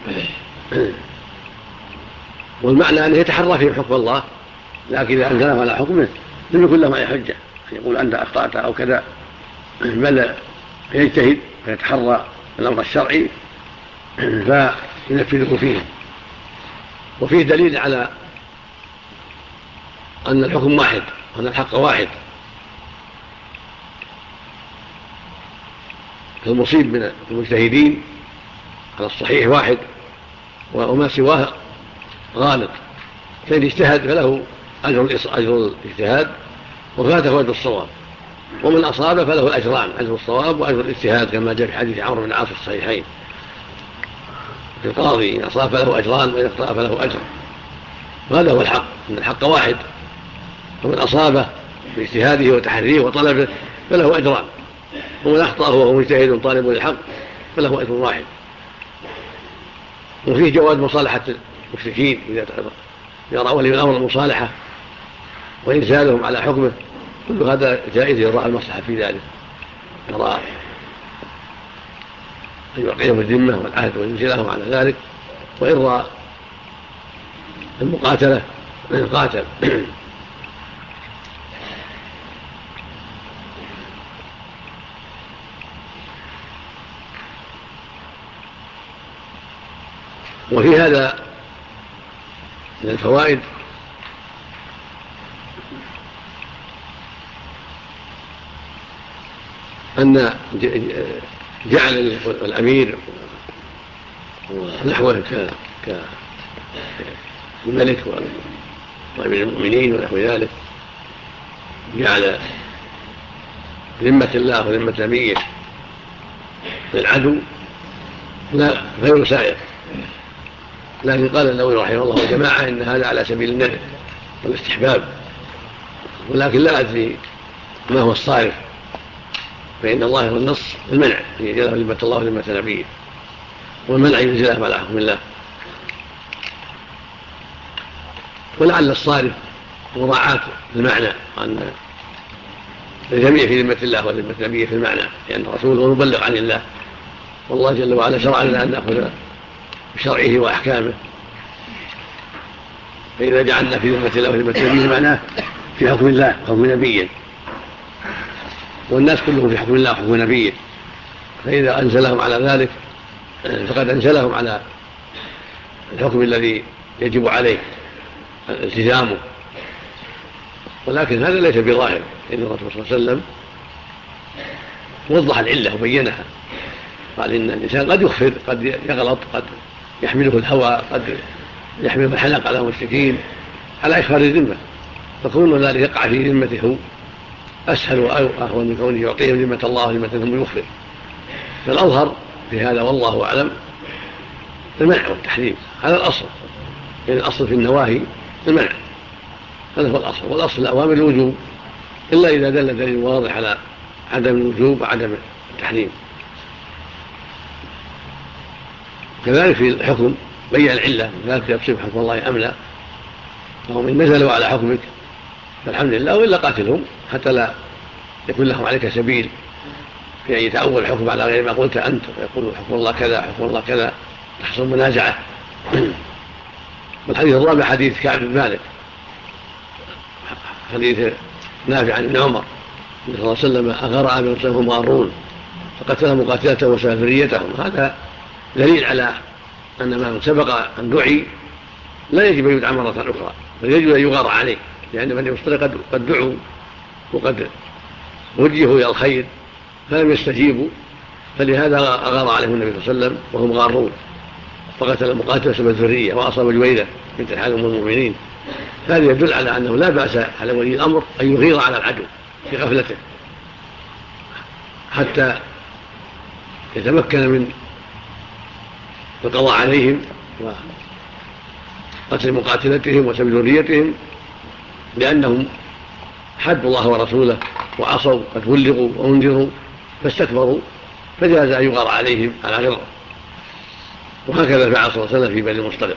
والمعنى أنه يتحرى فيهم حكم الله، لكن إذا أنزلهم على حكمه لم يكن لهم أي حجة يقول أنت أخطأت أو كذا، بل يجتهد فيتحرى الأمر الشرعي فينفذه فيه. وفيه دليل على أن الحكم واحد وأن الحق واحد، المصيب من المجتهدين على الصحيح واحد وما سواه غالط، فإن اجتهد فله أجر الاجتهاد وفاته أجر الصواب، ومن أصاب فله الأجران، أجر الصواب وأجر الاجتهاد، كما جاء في حديث عمرو بن العاص في الصحيحين في القاضي إن أصاب فله أجران وإن أخطأ فله أجر. وهذا هو الحق، أن الحق واحد، ومن أصابه باجتهاده وتحريه وطلبه فله أجران، ومن أخطأ وهو مجتهد طالب للحق فله أجر واحد. وفيه جواز مصالحة المشركين إذا يرى ولي الأمر المصالحة وإنزالهم على حكمه، كل هذا جائز يرى المصلحة في ذلك، يرى أن يوقعهم الذمة والعهد وينزلهم على ذلك، وإن رأى المقاتلة قاتل. وفي هذا من الفوائد أن جعل الأمير ونحوه كالملك وأمير المؤمنين ونحو ذلك جعل ذمة الله وذمة نبيه للعدو لا غير سائر، لكن قال النووي رحمه الله وجماعة إن هذا على سبيل الندب والاستحباب، ولكن لا أدري ما هو الصارف، فإن الله هو النص المنع أن يجعله ذمة الله وذمة نبيه، والمنع ينزله على حكم الله. ولعل الصارف مراعاة المعنى، أن الجميع في ذمة الله وذمة نبيه في المعنى، لأن الرسول هو المبلغ عن الله، والله جل وعلا شرع لنا أن نأخذ بشرعه وأحكامه، فإذا جعلنا في ذمة الله وذمة نبيه معناه في حكم الله وحكم نبيه، والناس كلهم في حكم الله وحكم نبيه، فإذا أنزلهم على ذلك فقد أنزلهم على الحكم الذي يجب عليه التزامه. ولكن هذا ليس بظاهر، إن الرسول صلى الله عليه وسلم وضح العلة وبينها، قال إن الإنسان قد يخفر، قد يغلط، قد يحمله الهوى، قد يحمله الحنق على المشركين على إخفار الذمة، فكون ذلك يقع في ذمته أسهل وأهون من كونه يعطيهم ذمة الله وذمة هم يخفر. فالأظهر في هذا والله أعلم المنع والتحريم هذا الأصل، يعني الأصل في النواهي المنع، هذا هو الأصل، والأصل الأوامر الوجوب إلا إذا دل دليل واضح على عدم الوجوب وعدم التحريم. كذلك في الحكم بين العلة، ذلك يصيب حكم الله أم لا، فهم إن نزلوا على حكمك فالحمد لله، وإلا قاتلهم حتى لا يكون لهم عليك سبيل في أن يتأول الحكم على غير ما قلت أنت، ويقول حكم الله كذا حكم الله كذا، تحصل منازعة. والحديث الرابع حديث كعب بن مالك، حديث نافع عن ابن عمر صلى الله عليه وسلم أغار آمن وسلم مارون فقتل مقاتلته وسافريتهم. هذا دليل على أن من سبق أن دعي لا يجب أن يدعى مرة أخرى، بل يجب أن يغار عليه، لأن بني مصطلق قد دعوا وقد وجهوا إلى الخير فلم يستجيبوا، فلهذا أغار عليهم النبي صلى الله عليه وسلم وهم غارون، فقتل مقاتل سبب الذرية وأصاب جويرة بنت الحارث أم المؤمنين. هذا يدل على أنه لا بأس على ولي الأمر أن يغير على العدو في غفلته حتى يتمكن من القضاء عليهم وقتل مقاتلتهم وسبب ذريتهم، لأنهم حدوا الله ورسوله وعصوا، قد بلغوا وانذروا فاستكبروا، فجاز أن يغار عليهم على غره. وهكذا فعل صلى الله عليه وسلم في بني المصطلق،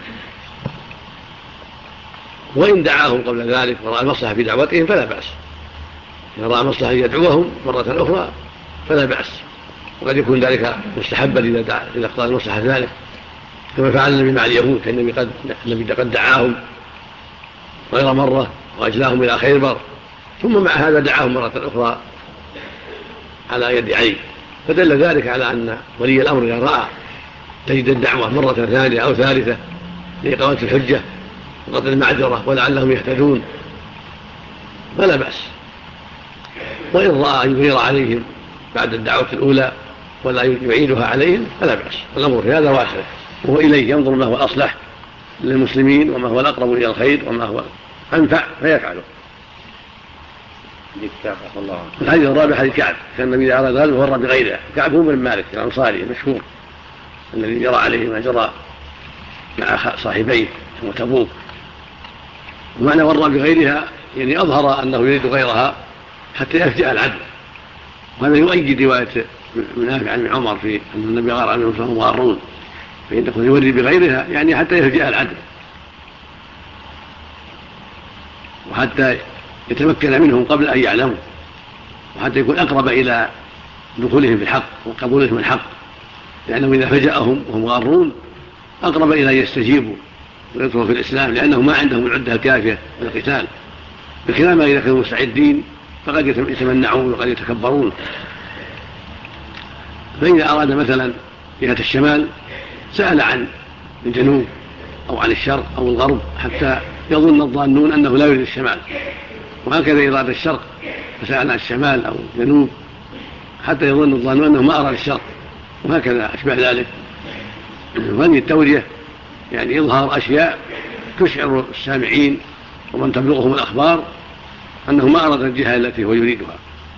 وإن دعاهم قبل ذلك ورأى المصلحة في دعوتهم فلا بأس، إذا رأى مصلحة يدعوهم مرة أخرى فلا بأس، وقد يكون ذلك مستحبا إذا اقتضى المصلحة ذلك، كما فعل النبي مع اليهود، النبي قد دعاهم غير مرة وأجلاهم إلى خيبر، ثم مع هذا دعاهم مرة أخرى على يد علي، فدل ذلك على أن ولي الأمر إذا رأى تجد الدعوة مرة ثانية أو ثالثة لإقامة الحجة وقتل المعذرة ولعلهم يهتدون فلا بأس، وإن رأى أن يغير عليهم بعد الدعوة الأولى ولا يعيدها عليهم فلا بأس. الأمر في هذا واسع، وهو إليه ينظر ما هو أصلح للمسلمين وما هو الأقرب إلى الخير وما هو أنفع فيفعله. الحديث الرابع حديث كعب، كان النبي عليه الصلاة والسلام ورى بغيره. كعب هو بن مالك الأنصاري المشهور الذي جرى عليه ما جرى مع صاحبيه وتبوك، ومعنى ورى بغيرها يعني أظهر أنه يريد غيرها حتى يفجأ العدل. وهذا يؤيد رواية من نافع عن عمر في أن النبي غار عليهم وسلم غارون، فإن يكون يوري بغيرها يعني حتى يفجأ العدل وحتى يتمكن منهم قبل أن يعلموا، وحتى يكون أقرب إلى دخولهم في الحق وقبولهم الحق، لأنه إذا فجأهم وهم غارون أقرب إلى أن يستجيبوا ويدخلوا في الإسلام، لأنه ما عندهم العدة الكافية للقتال، بخلاف ما إذا كانوا مستعدين فقد يتمنعون وقد يتكبرون. فإذا أراد مثلا جهة الشمال سأل عن الجنوب أو عن الشرق أو الغرب حتى يظن الظانون أنه لا يريد الشمال، وهكذا إذا أراد الشرق فسأل عن الشمال أو الجنوب حتى يظن الظانون أنه ما أراد الشرق، وهكذا أشبه ذلك. وهذه التورية يعني إظهار أشياء تشعر السامعين ومن تبلغهم الأخبار أنه ما أراد الجهة التي هو يريدها.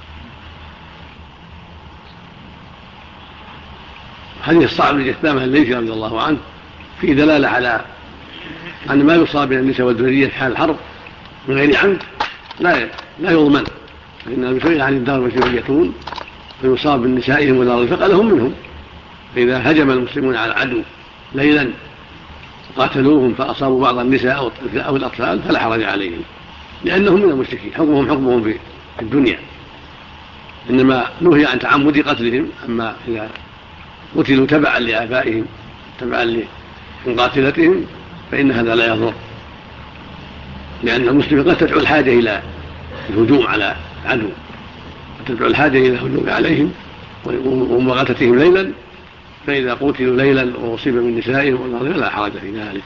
حديث الصعب بن جثامة الليثي رضي الله عنه فيه دلالة على أن ما يصاب من النساء والذرية في حال الحرب من غير عمد لا يضمن، فإن سئل عن الدار التي يتون فيصاب من نسائهم والأرض فقالهم منهم، فإذا هجم المسلمون على العدو ليلا قاتلوهم فأصابوا بعض النساء أو الأطفال فلا حرج عليهم، لأنهم من المشركين حكمهم في الدنيا، إنما نهي عن تعمد قتلهم. أما إذا قتلوا تبعا لآبائهم تبعا لمقاتلتهم فإن هذا لا يضر، لأن المسلمين قد تدعو الحاجة إلى الهجوم على العدو، تدعو الحاجة إلى الهجوم عليهم ومغاتتهم ليلا، فإذا قتلوا ليلا وأصيب من نسائهم والأرض فلا حرج في ذلك.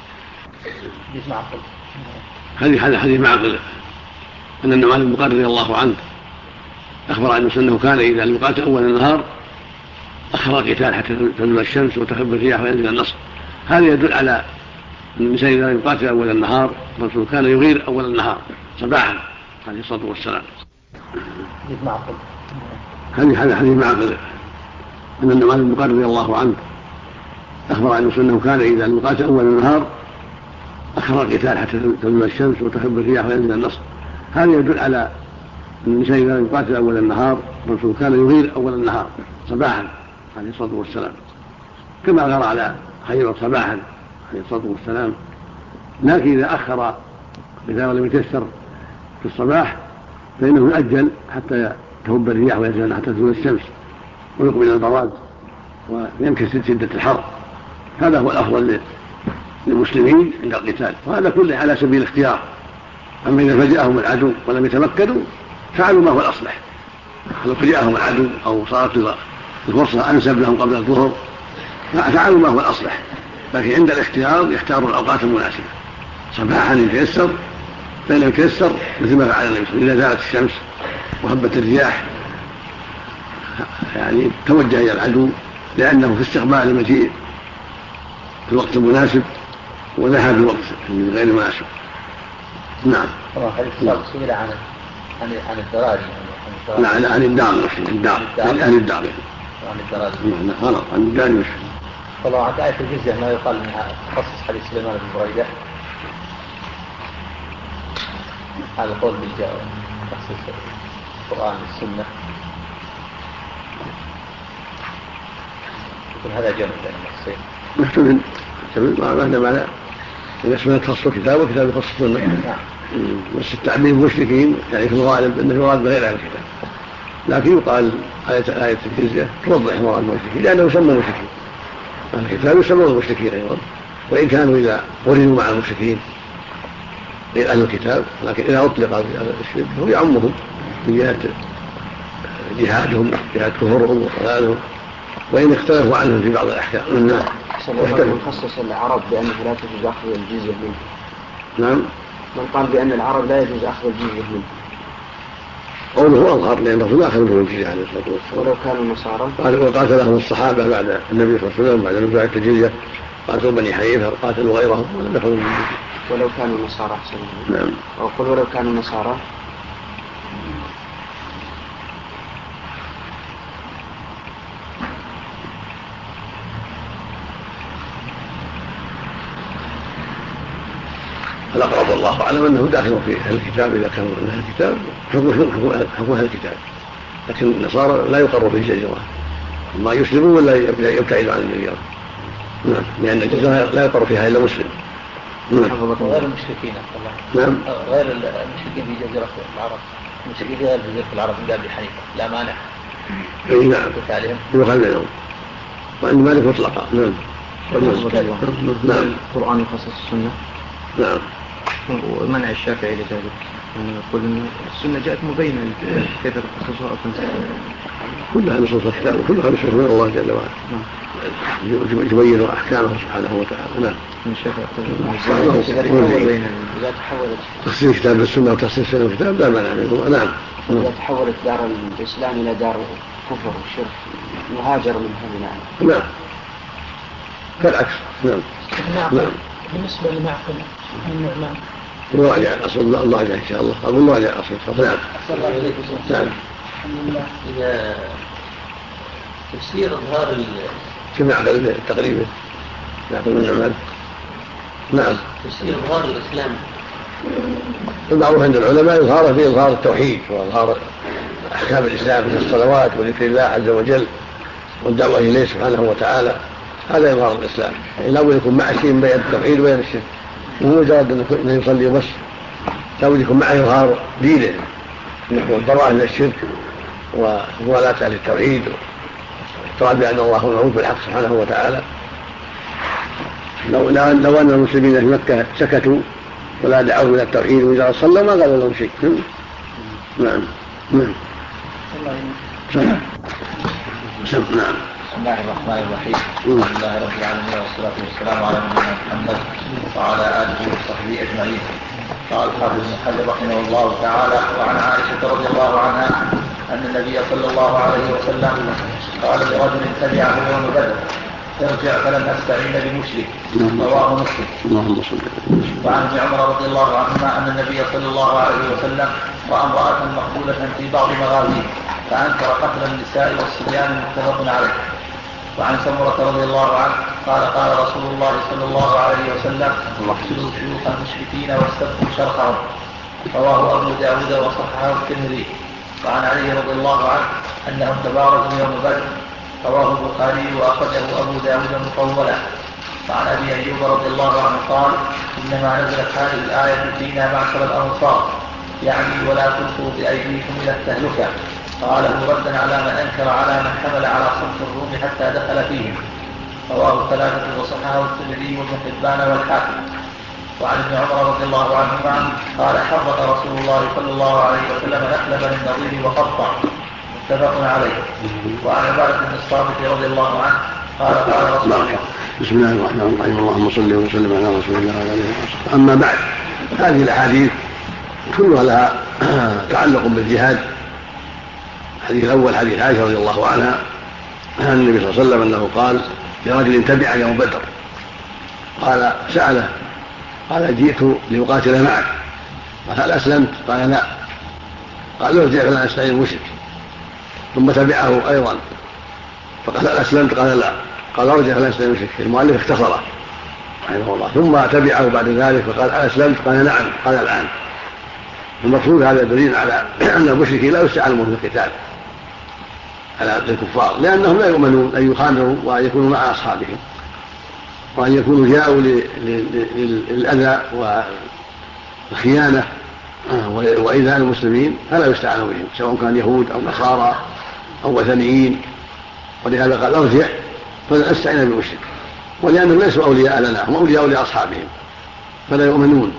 هذه حديث معقل أن النعمان بن بكير رضي الله عنه أخبر أنه كان إذا لم يقاتل أول النهار أخر القتال حتى تزول الشمس وتخب الرياح وينزل النصر. هذا يدل على أن الإنسان إذا لم يقاتل أول النهار الرسول كان يغير أول النهار صباحا عليه الصلاة والسلام. هذه حديث معقل أن النعمان بن بكير رضي الله عنه أخبر أنه كان إذا لم يقاتل أول النهار أخر القتال حتى تزول الشمس وتخب الرياح وينزل النصر. هذا يدل على أن الإنسان إذا لم يقاتل أول النهار الرسول كان يغير أول النهار صباحا عليه الصلاة والسلام، كما غار على خيبر صباحا عليه الصلاة والسلام. لكن إذا أخر إذا لم يتيسر في الصباح فإنه يؤجل حتى تهب الرياح وينزل حتى تزول الشمس ويقبل البراد وينكسر شدة الحر. هذا هو الأفضل للمسلمين عند القتال، وهذا كله على سبيل الاختيار. أما إذا فجأهم العدو ولم يتمكنوا فعلوا ما هو الأصلح، لو فجأهم العدو أو صارت الفرصة أنسب لهم قبل الظهر فعلوا ما هو الأصلح، لكن عند الاختيار يختاروا الأوقات المناسبة صباحا إن تيسر، فإن لم يتيسر مثل ما فعل النبي صلى الله عليه وسلم إذا زالت الشمس وهبت الرياح يعني توجه إلى العدو لأنه في استقبال المجيء في الوقت المناسب وذهب الوقت من غير مناسب. نعم. سئل عن الدراج. لا عن الدار عن الدار غلط عن الدار مش. طبعا عن آية الجزية ما يقال أنها تخصص حديث سليمان بن بريدة، هذا القول بالجاء تخصص القرآن والسنة، يكون هذا جمع بين النصين. محتمل معنى إذا اسمها تخصص الكتاب وكتاب يخصص السنة. بس التعبير المشركين يعني في الغالب أنه يراد بغير أهل الكتاب، لكن يقال آية الجزية توضح مراد المشركين لأنه يسمى المشركين، أهل الكتاب يسمون المشركين أيضا، وإن كانوا إذا قرنوا مع المشركين غير أهل الكتاب، لكن إذا أطلق الشرك فهو يعمهم من جهة جهادهم جهة كفرهم وضلالهم، وإن اختلفوا عنهم في بعض الأحكام. خصص العرب بأنه لا تجوز أخذ الجزية منه. نعم. من قال بأن العرب لا يجوز أخذ الجزية منه قوله أظهر لأن الرسول أخذ منه الجزية عليه الصلاة والسلام ولو كانوا نصارى. وقاتلهم الصحابة بعد النبي صلى الله عليه وسلم بعد نزوع الجزية، قاتلوا بني حنيفة وقاتلوا غيرهم ولم يأخذوا منه الجزية ولو كانوا نصارى. نعم. وقل ولو كانوا نصارى. الأقرب والله أعلم أنه داخل في أهل الكتاب إذا كانوا من أهل الكتاب حكم أهل الكتاب، لكن النصارى لا يقر في الجزيرة، ما يسلمون ولا يبتعدوا عن الجزيرة. نعم. لأن الجزيرة لا يقر فيها إلا مسلم. غير المشركين. نعم. غير المشركين في جزيرة العرب، المشركين في غير جزيرة العرب من أبي حنيفة لا مانع. نعم. يقال بينهم وعند مالك مطلقا. نعم. القرآن يخصص السنة. نعم. ومنع الشافعي لذلك يقول أن السنة جاءت مبينة كيف تخصصها أو تنسخها. كلها نصوص الكتاب وكلها نصوص من الله جل وعلا يبين أحكامه سبحانه وتعالى. نعم. إذا تحولت تخصيص الكتاب بالسنة وتخصيص السنة بالكتاب لا مانع منه. نعم. إذا تحولت دار الإسلام إلى دار كفر والشرك مهاجر منها. نعم. كالعكس. نعم. بالنسبة لمعقل النعمان نراجع الأصل الله إن شاء الله أقول نراجع الأصل. نعم. نعم. إذا تفسير إظهار كما يعقل تقريبا يعقل من العمل. نعم. تفسير إظهار الإسلام المعروف عند العلماء إظهاره في إظهار التوحيد وإظهار أحكام الإسلام من الصلوات وذكر الله عز وجل والدعوة إليه سبحانه وتعالى. هذا إظهار الإسلام. يعني لا بد يكون مع شيء بين التوحيد وبين الشرك، وهو مجرد أن يصلي بس، لا بد يكون معه إظهار دينه والبراءة من الشرك وموالاة أهل التوحيد والإقرار بأن الله هو المعبود بالحق سبحانه وتعالى. لو أن المسلمين في مكة سكتوا ولا دعوا إلى التوحيد وإذا صلوا ما قالوا لهم شيء. نعم. نعم. نعم. بسم الله الرحمن الرحيم. الحمد لله رب العالمين والصلاة والسلام على نبينا محمد وعلى آله وصحبه أجمعين. قال الحافظ ابن حجر رحمه الله تعالى: وعن عائشة رضي الله عنها أن النبي صلى الله عليه وسلم قال لرجل تبعه يوم بدر: ارجع فلن أستعين بمشرك. رواه مسلم. وعن ابن عمر رضي الله عنهما أن النبي صلى الله عليه وسلم رأى امرأة مقتولة في بعض مغازيه فأنكر قتل النساء والصبيان، متفق عليه. وعن سمرة رضي الله عنه قال: قال رسول الله صلى الله عليه وسلم: اقتلوا شيوخ المشركين واستبقوا شرقهم. رواه أبو داود وصححه الترمذي. وعن علي رضي الله عنه أنهم تبارزوا يوم بدر. رواه البخاري وأخرجه أبو داود مطولا. وعن أبي أيوب رضي الله عنه قال: إنما نزلت هذه الآية فينا معشر الأنصار، يعني ولا تلقوا بأيديكم إلى التهلكة. قاله ردا على من أنكر على من حمل على صمت الروم حتى دخل فيهم. رواه الثلاثة وصححه الترمذي وابن حبان والحاكم. وعن ابن عمر رضي الله عنهما قال: حرق رسول الله صلى الله عليه وسلم نخل بني النضير وقطع، متفق عليه. وعن عبادة بن الصامت رضي الله عنه قال: قال رسول الله. بسم الله الرحمن الرحيم. اللهم صل وسلم على رسول الله وعلى اله وصحبه. اما بعد، هذه الاحاديث كلها لها تعلق بالجهاد. الحديث الاول حديث عائشة رضي الله عنها عن النبي صلى الله عليه وسلم انه قال لرجل تبع يوم بدر، قال سأله قال: جئت لأقاتل معك. قال: هل أسلمت؟ قال: لا. قال: ارجع فلا نستعين المشرك. ثم تبعه أيضا فقال: هل أسلمت؟ قال: لا. قال: ارجع فلا نستعين المشرك. المؤلف اختصره رحمه الله. ثم تبعه بعد ذلك فقال: هل أسلمت؟ قال: نعم. قال: الآن. المقصود هذا دليل على أن المشركين لا يستعلمون في القتال على الكفار، لأنهم لا يؤمنون أن يخانوا وأن يكونوا مع أصحابهم وأن يكونوا جاءوا للأذى والخيانة وإيذاء المسلمين، فلا يستعان بهم سواء كان يهود أو نصارى أو وثنيين. ولهذا قال: ارجع فلا أستعين بالمشرك. ولأنهم ليسوا أولياء لنا، هم أولياء لأصحابهم فلا يؤمنون.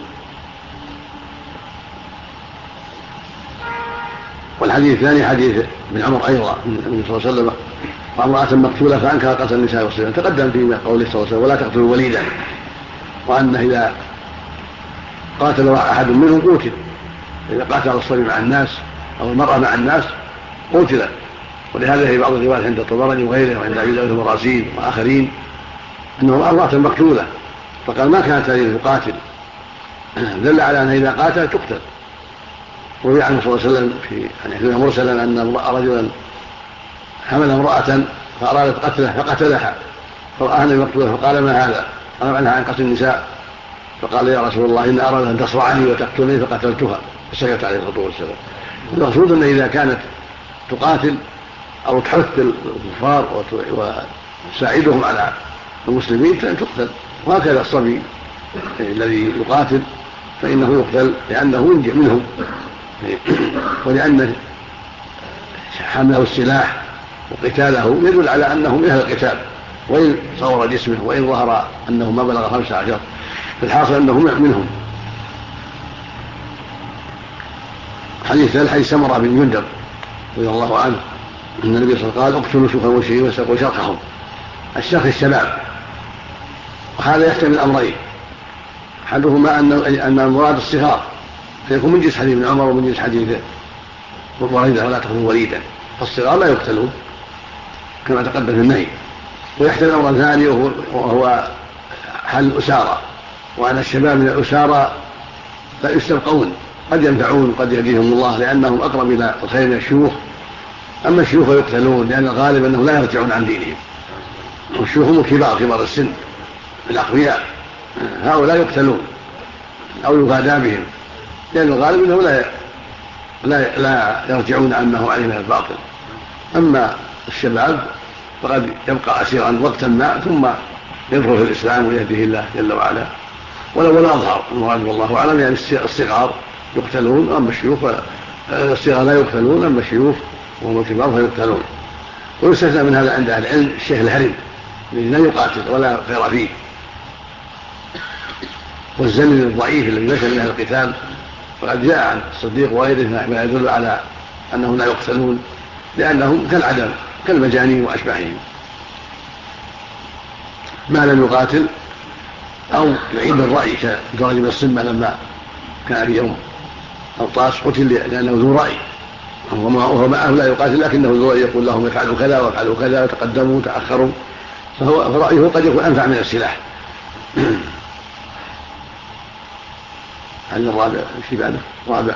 والحديث الثاني حديث ابن عمر أيضا النبي صلى الله عليه وسلم: وامرأة مقتولة فأنكر قتل النساء والصبيان. تقدم في قوله صلى الله عليه وسلم: ولا تقتلوا وليدا، وأنه إذا قاتل أحد منهم قتل. إذا قاتل الصبي مع الناس أو المرأة مع الناس قتل. ولهذا في بعض الروايات عند الطبراني وغيره وعند أبي داود والرازي وآخرين أنه امرأة مقتولة، فقال: ما كانت هذه تقاتل، دل على أنها إذا قاتل تقتل. وروي عنه صلى الله عليه وسلم في حديث مرسلا أن رجلا حمل امرأة فأرادت قتله فقتلها، فرآها النبي مقتولة فقال: ما هذا؟ قال: عنها عن قتل النساء. فقال: يا رسول الله إن أراد أن تصرعني وتقتلني فقتلتها، فسكت عليه الصلاة والسلام. المقصود أن إذا كانت تقاتل أو تحث الكفار وتساعدهم على المسلمين فإن تقتل. وهكذا الصبي الذي يقاتل فإنه يقتل لأنه ينجح منهم، ولأن حمله السلاح وقتاله يدل على أنه من أهل القتال، وإن صور جسمه وإن ظهر أنه ما بلغ 15. في الحاصل أنه منهم. حديث ثالث حديث سمرة بن جندب رضي الله عنه أن النبي صلى الله عليه وسلم قال: اقتلوا شيوخ المشركين واستبقوا شرقهم. الشرق الشباب، وهذا يحتمل أمرين: أحدهما أن المراد الصغار فيكون من جنس حديث ابن عمر ومن جنس حديث بريدة ولا تقتلوا وليدا، فالصغار لا يقتلون كما تقدم في النهي. ويحتمل أمرا ثاني وهو حل الأسارى، وأن الشباب من الأسارى لا يستبقون، قد ينفعون قد يهديهم الله لأنهم أقرب إلى الخير من الشيوخ. أما الشيوخ يقتلون لأن الغالب أنهم لا يرجعون عن دينهم، والشيوخ هم كبار السن الأقوياء، هؤلاء يقتلون أو يفادى بهم لأن الغالب أنهم لا يرجعون عنه عليه من الباطل. أما الشباب فقد يبقى أسيرا وقتا ما ثم يدخل في الإسلام ويهديه الله جل وعلا، ولو أظهر المراد والله أعلم. يعني الصغار يقتلون أما الشيوخ، الصغار لا يقتلون أما الشيوخ وهم الكبار فيقتلون. ويستثنى من هذا عند أهل العلم الشيخ الهرم الذي لا يقاتل ولا خير فيه، والزمن الضعيف الذي ليس من أهل القتال، فقد جاء عن الصديق وغيره ما يدل على أنهم لا يقتلون لأنهم كالعدم كالمجانين وأشباههم ما لم يقاتل أو يعيب الرأي كدرج بن الصمة لما كان في يوم الطاس قتل لأنه ذو رأي وهو معه لا يقاتل لكنه ذو رأي يقول لهم افعلوا كذا وافعلوا كذا وتقدموا وتأخروا، فرأيه قد يكون أنفع من السلاح. هل الرابع في بعده؟ رابع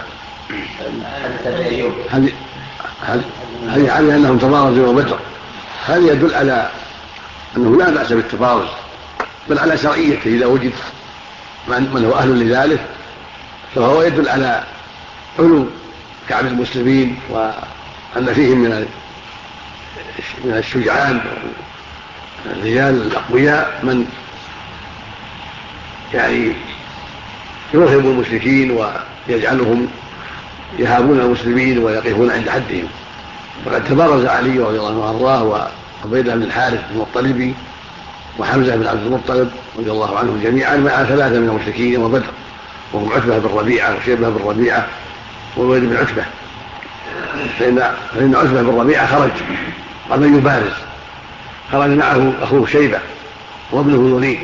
هل يعني أنهم تبارزوا وبدر، هل يدل على أنه لا بأس بالتبارز بل على شرعيته إذا وجد من هو أهل لذلك، فهو يدل على علو كعب المسلمين وأن فيهم من الشجعان الرجال الأقوياء من يعني يرهب المشركين ويجعلهم يهابون المسلمين ويقفون عند حدهم. فقد تبارز علي رضي الله عنه وارضاه وعبيدة بن الحارث المطلبي وحمزة بن عبد المطلب رضي الله عنهم جميعا مع 3 من المشركين يوم بدر، وهم عتبة بن ربيعة وشيبة بن ربيعة والوليد بن عتبة. فإن عتبة بن ربيعة خرج قبل يبارز، خرج معه أخوه شيبة وابنه الوليد،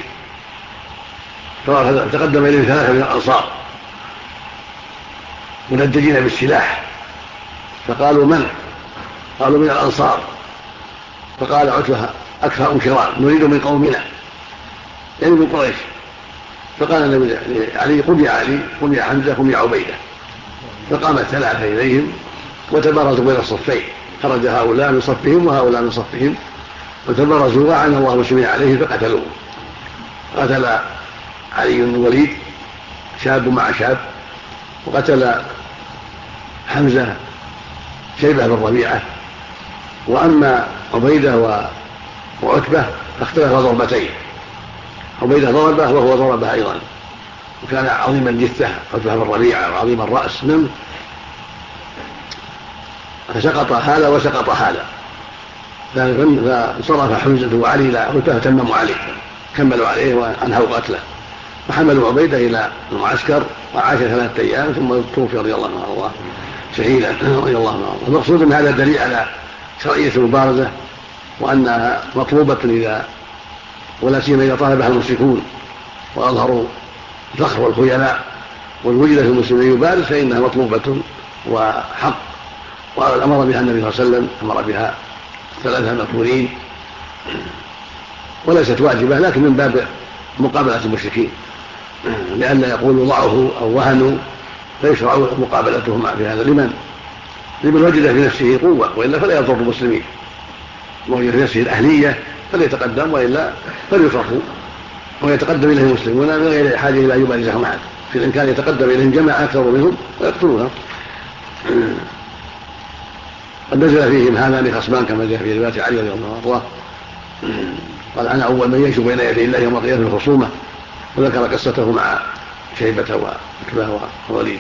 فتقدم إليه 3 من الأنصار مندجين بالسلاح، فقالوا من؟ قالوا من الأنصار. فقال عتبة أكثر شرار نريد من قومنا يعني من قريش. فقال النبي علي قم يا علي قم يا حمزة قم يا عبيدة، فقام 3 إليهم وتبارزوا بين الصفين، خرج هؤلاء من صفهم وهؤلاء من صفهم وتبارزوا وعن الله المسلمين عليه فقتلوه. قتل علي بن الوليد شاب مع شاب، وقتل حمزة شيبة بن ربيعة، وأما عبيدة وعتبة فاختلف ضربتين، عبيدة ضربه وهو ضربه أيضا، وكان عظيم الجثة عتبة بن ربيعة وعظيم الرأس منه، فسقط هذا وسقط هذا، فانصرف حمزة وعلي إلى عتبة فتمموا عليه كملوا عليه وأنهوا قتله، وحملوا عبيدة إلى المعسكر وعاش 3 أيام ثم توفي رضي الله عنه وارضاه شهيدا رضي الله عنه. المقصود من هذا دليل على شرعية المبارزة وأنها مطلوبة إذا ولا سيما إذا طالبها المشركون وأظهروا الفخر والخيلاء والوجد في المسلمين يبارز فإنها مطلوبة وحق، وأمر بها النبي صلى الله عليه وسلم، أمر بها 3 مأمورين وليست واجبة لكن من باب مقابلة المشركين لأن يقولوا ضعفوا أو وهنوا فيشرع مقابلتهم في هذا لمن وجد في نفسه قوة، وإلا فلا يضر المسلمين، ووجد في نفسه الأهلية فليتقدم وإلا فليتركوا ويتقدم إليه المسلمون من غير حاجة إلى أن يبارزهم أحد، في الإمكان يتقدم إليهم جماعة أكثر منهم ويقتلونهم. قد نزل فيهم هذان خصمان كما جاء في رواية علي رضي الله عنه قال أنا أول من ينشو بين يدي الله يوم القيامة الخصومة، وذكر قصته مع شيبة وعتبة ووليد.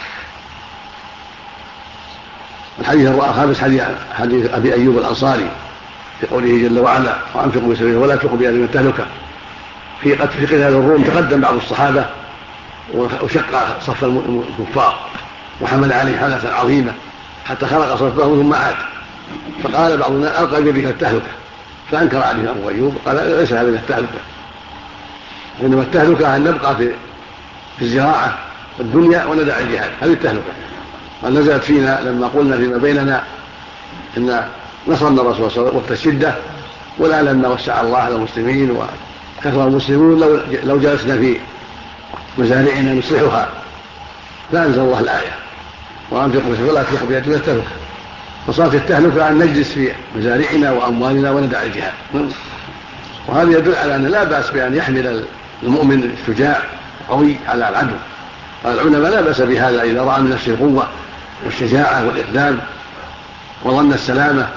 الحديث الخامس حديث أبي أيوب الأنصاري في قوله جل وعلا وأنفقوا في سبيله ولا تلقوا بأيديكم إلى التهلكة. في قتال الروم تقدم بعض الصحابة وشق صف الكفار وحمل عليه حملة عظيمة حتى خلق صفه ثم عاد، فقال بعض الناس ألقى بيدك التهلكة، فأنكر عليه أبو أيوب قال ليس هذا التهلكة، إنما التهلكة أن نبقى في الزراعة والدنيا وندع الجهاد، هذه التهلكة. ونزلت فينا لما قلنا فيما بيننا إن نصرنا الرسول صلى الله عليه وسلم وقت الشدة، ولا لما وسع الله على المسلمين وكثر المسلمون لو جلسنا في مزارعنا نصلحها فأنزل الله الآية وأنفقوا ولا تلقوا بأيديكم إلى التهلكة. فصارت التهلكة أن نجلس في مزارعنا وأموالنا وندع الجهاد. وهذا يدل على أن لا بأس بأن يحمل المؤمن الشجاع القوي على العدو. قال العلماء لا بأس بهذا إذا رأى من نفسه القوة والشجاعة والإقدام وظن السلامة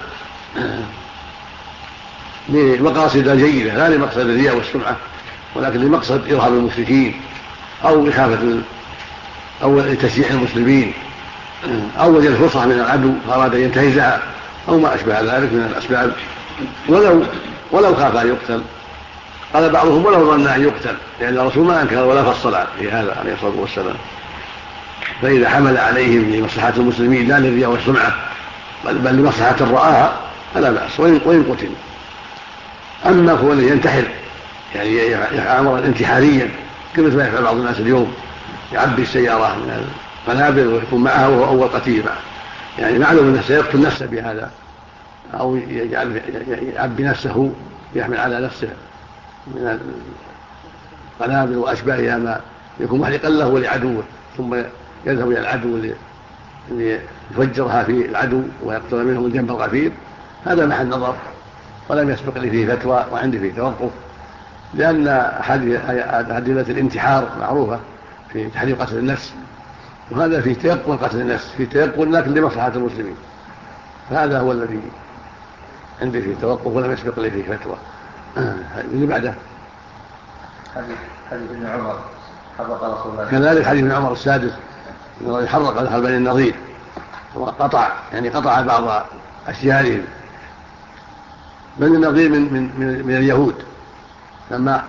لمقاصد جيدة لا لمقصد الرياء والسمعة، ولكن لمقصد إرهاب المشركين أو إخافة أو لتشجيع المسلمين أو وجد فرصة من العدو فأراد أن ينتهزها أو ما أشبه ذلك من الأسباب، ولو خاف أن يقتل. قال بعضهم ولو ظن أن يقتل، لأن الرسول ما أنكر ولا فصل في هذا عليه الصلاة والسلام. فإذا حمل عليهم لمصلحة المسلمين لا للرياء والسمعة بل لمصلحة رآها فلا بأس وإن قتل. أما هو الذي ينتحر يعني يعمل انتحاريا كما يفعل بعض الناس اليوم، يعبي السيارة من القنابل ويكون معها وهو أول قتيل معه، يعني معلوم أنه سيقتل نفسه بهذا، أو يعبي نفسه يحمل على نفسه من القنابل وأشباهها ما يكون محرقا له ولعدوه، ثم يذهب إلى العدو ليفجرها في العدو ويقتل منهم الجنب الغفير. هذا محل نظر ولم يسبق لي فيه فتوى وعندي فيه توقف، لأن أدلة الانتحار معروفة في تحريم قتل النفس، وهذا في تيقن قتل النفس في تيقن لكن لمصلحة المسلمين، فهذا هو الذي عندي فيه توقف ولم يسبق لي فيه فتوى. اللي بعده حديث ابن عمر حرق رسول الله كذلك حديث ابن عمر السادس انه حرق دخل بني النضير وقطع قطع بعض أشيائهم. بني النضير من اليهود لما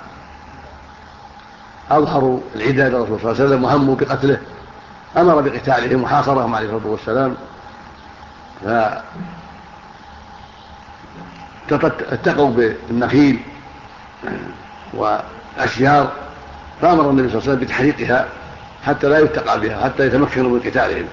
أظهروا العداء للرسول صلى الله عليه وسلم وهموا بقتله أمر بقتالهم وحاصرهم عليه الصلاة والسلام، فاتقوا بالنخيل والأشجار، فأمر النبي صلى الله عليه وسلم بتحريقها حتى لا يتقى بها حتى يتمكنوا من قتالهم،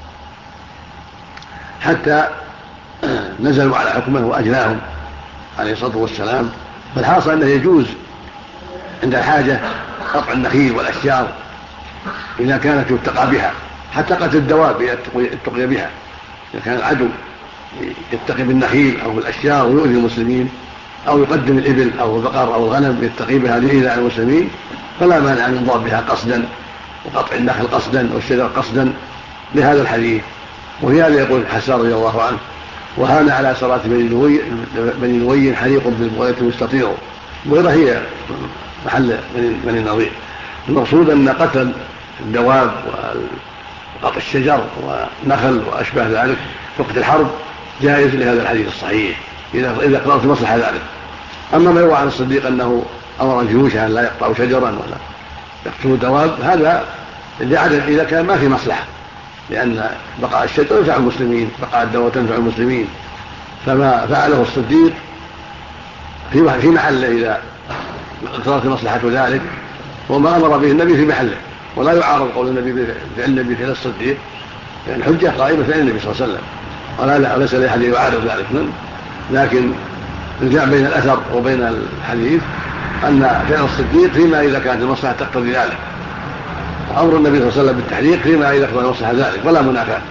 حتى نزلوا على حكمه وأجلاهم عليه الصلاة والسلام. فالحاصل أنه يجوز عند الحاجة قطع النخيل والأشجار إذا كانت يتقى بها، حتى قتل الدواب يتقي بها. إذا كان العدو يتقي بالنخيل أو بالأشجار ويؤذي المسلمين، أو يقدم الإبل أو البقر أو الغنم يتقي بها لإيذاء المسلمين، فلا مانع من ضرب بها قصدا وقطع النخل قصدا والشجر قصدا لهذا الحديث. وفي هذا يقول الحسن رضي الله عنه: وهان على سرات بني نوي حريق بالبغية المستطير. البغيرة هي محل بني النضير. المقصود أن قتل الدواب وقطع الشجر ونخل وأشباه ذلك في وقت الحرب جائز لهذا الحديث الصحيح إذا قررت مصلحة ذلك. أما ما يروى عن الصديق أنه أمر الجيوش أن لا يقطعوا شجرا ولا يقتلوا دواب، هذا إذا كان ما في مصلحة، لأن بقاء الشجر ينفع المسلمين، بقاء الدواب تنفع المسلمين. فما فعله الصديق في محله إذا قررت مصلحة ذلك، وما أمر به النبي في محله، ولا يعارض قول النبي فعل النبي فعل الصديق، لأن الحجة قائمة فعل النبي صلى الله عليه وسلم وليس لأحد يعارض ذلك. لكن الجمع بين الأثر وبين الحديث أن فعل الصديق فيما إذا كانت المصلحة تقتضي ذلك، وأمر النبي صلى الله عليه وسلم بالتحريق فيما إذا اقتضى المصلحة ذلك، ولا منافاة.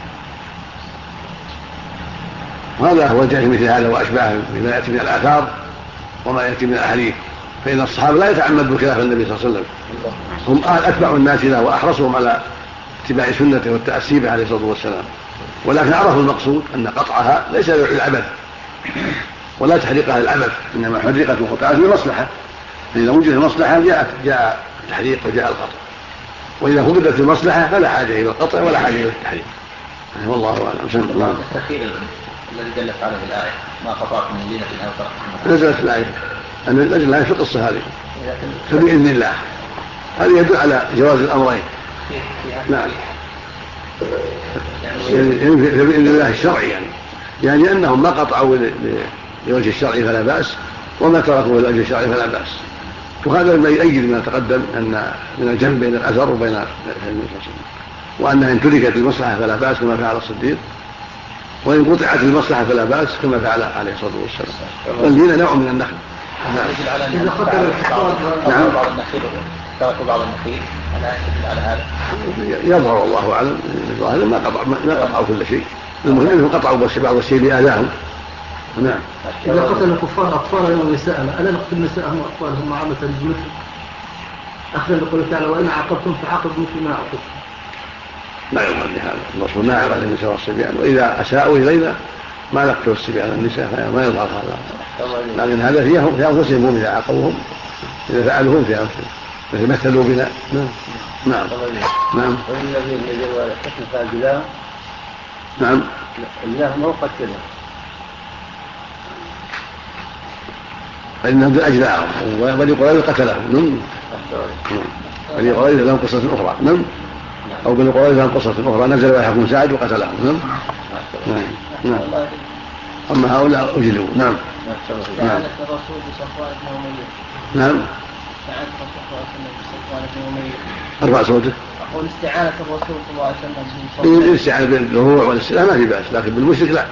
هذا هو الجاهل مثل هذا وأشباهه بما يأتي من الآثار وما يأتي من الأحاديث. فإن الصحابة لا يتعمدوا خلاف النبي صلى الله عليه وسلم، هم أتبع الناس له وأحرصهم على اتباع سنته والتأسي به عليه الصلاة والسلام، ولكن عرفوا المقصود أن قطعها ليس للعبث ولا تحريقها للعبث، إنما حرقت وقطعت لمصلحة. فإذا وجد المصلحة جاء التحريق وجاء القطع، وإذا فقدت المصلحة فلا حاجة إلى القطع ولا حاجة إلى التحريق. والله أعلم. التخير الذي دلت عليه الآية: ما قطعت من لينة أو تركت. نزلت الآية أن الآية في القصة هذه فبإذن الله، هذا يدل على جواز الأمرين. نعم، فبإذن الله الشرعي يعني أنهم ما قطعوا لوجه الشرعي فلا بأس، وما تركوا لوجه الشرعي فلا بأس. وهذا ما يؤيد ما تقدم أن من الجمع بين الأثر وبين المصلحة، وأنها إن تركت المصلحة فلا بأس كما فعل الصديق، وإن قطعت المصلحة فلا بأس كما فعل عليه الصلاة والسلام. واللينة نوع من النخل يدل على إذا قتل الحصار نعم بعض النخيل تركوا بعض النخيل أنا يدل على هذا. يظهر والله أعلم الظاهر ما قطعوا كل شيء، المهم أنهم قطعوا بعض الشيء بآذاهم. نعم. إذا قتل الكفار أطفالهم ونساءهم ألا نقتل نساءهم وأطفالهم عامة مثل أخذ بقوله تعالى وإن عاقبتم فعاقبوا مثل ما عاقبتم. لا يظهر لهذا، الرسول ما عقد النساء والصبيان، وإذا أساءوا إلينا ما نقتل الصبيان النساء ما يظهر هذا، لكن هذا في أنفسهم إذا عاقبوهم إذا فعلوهم في أنفسهم مثل مثلوا بنا. نعم. نعم. والذين يجروا على قتل فاجلاه. نعم. الله ما قتلهم. فإنهم أجلاهم بني قريظة قتلهم. بني قريظة لهم قصة أخرى. نعم. أو بني قريظة لهم قصة أخرى نزل ويحكم سعد وقتلهم. نعم. أما هؤلاء أجلوا. نعم. استعانة الرسول بصفوان بن أمية. نعم. استعانة الرسول بصفوان بن أمية. أرفع صوته. أقول استعانة الرسول صلى الله عليه وسلم. الاستعانة بالدروع والسلاح ما في بأس، لكن بالمشرك لا.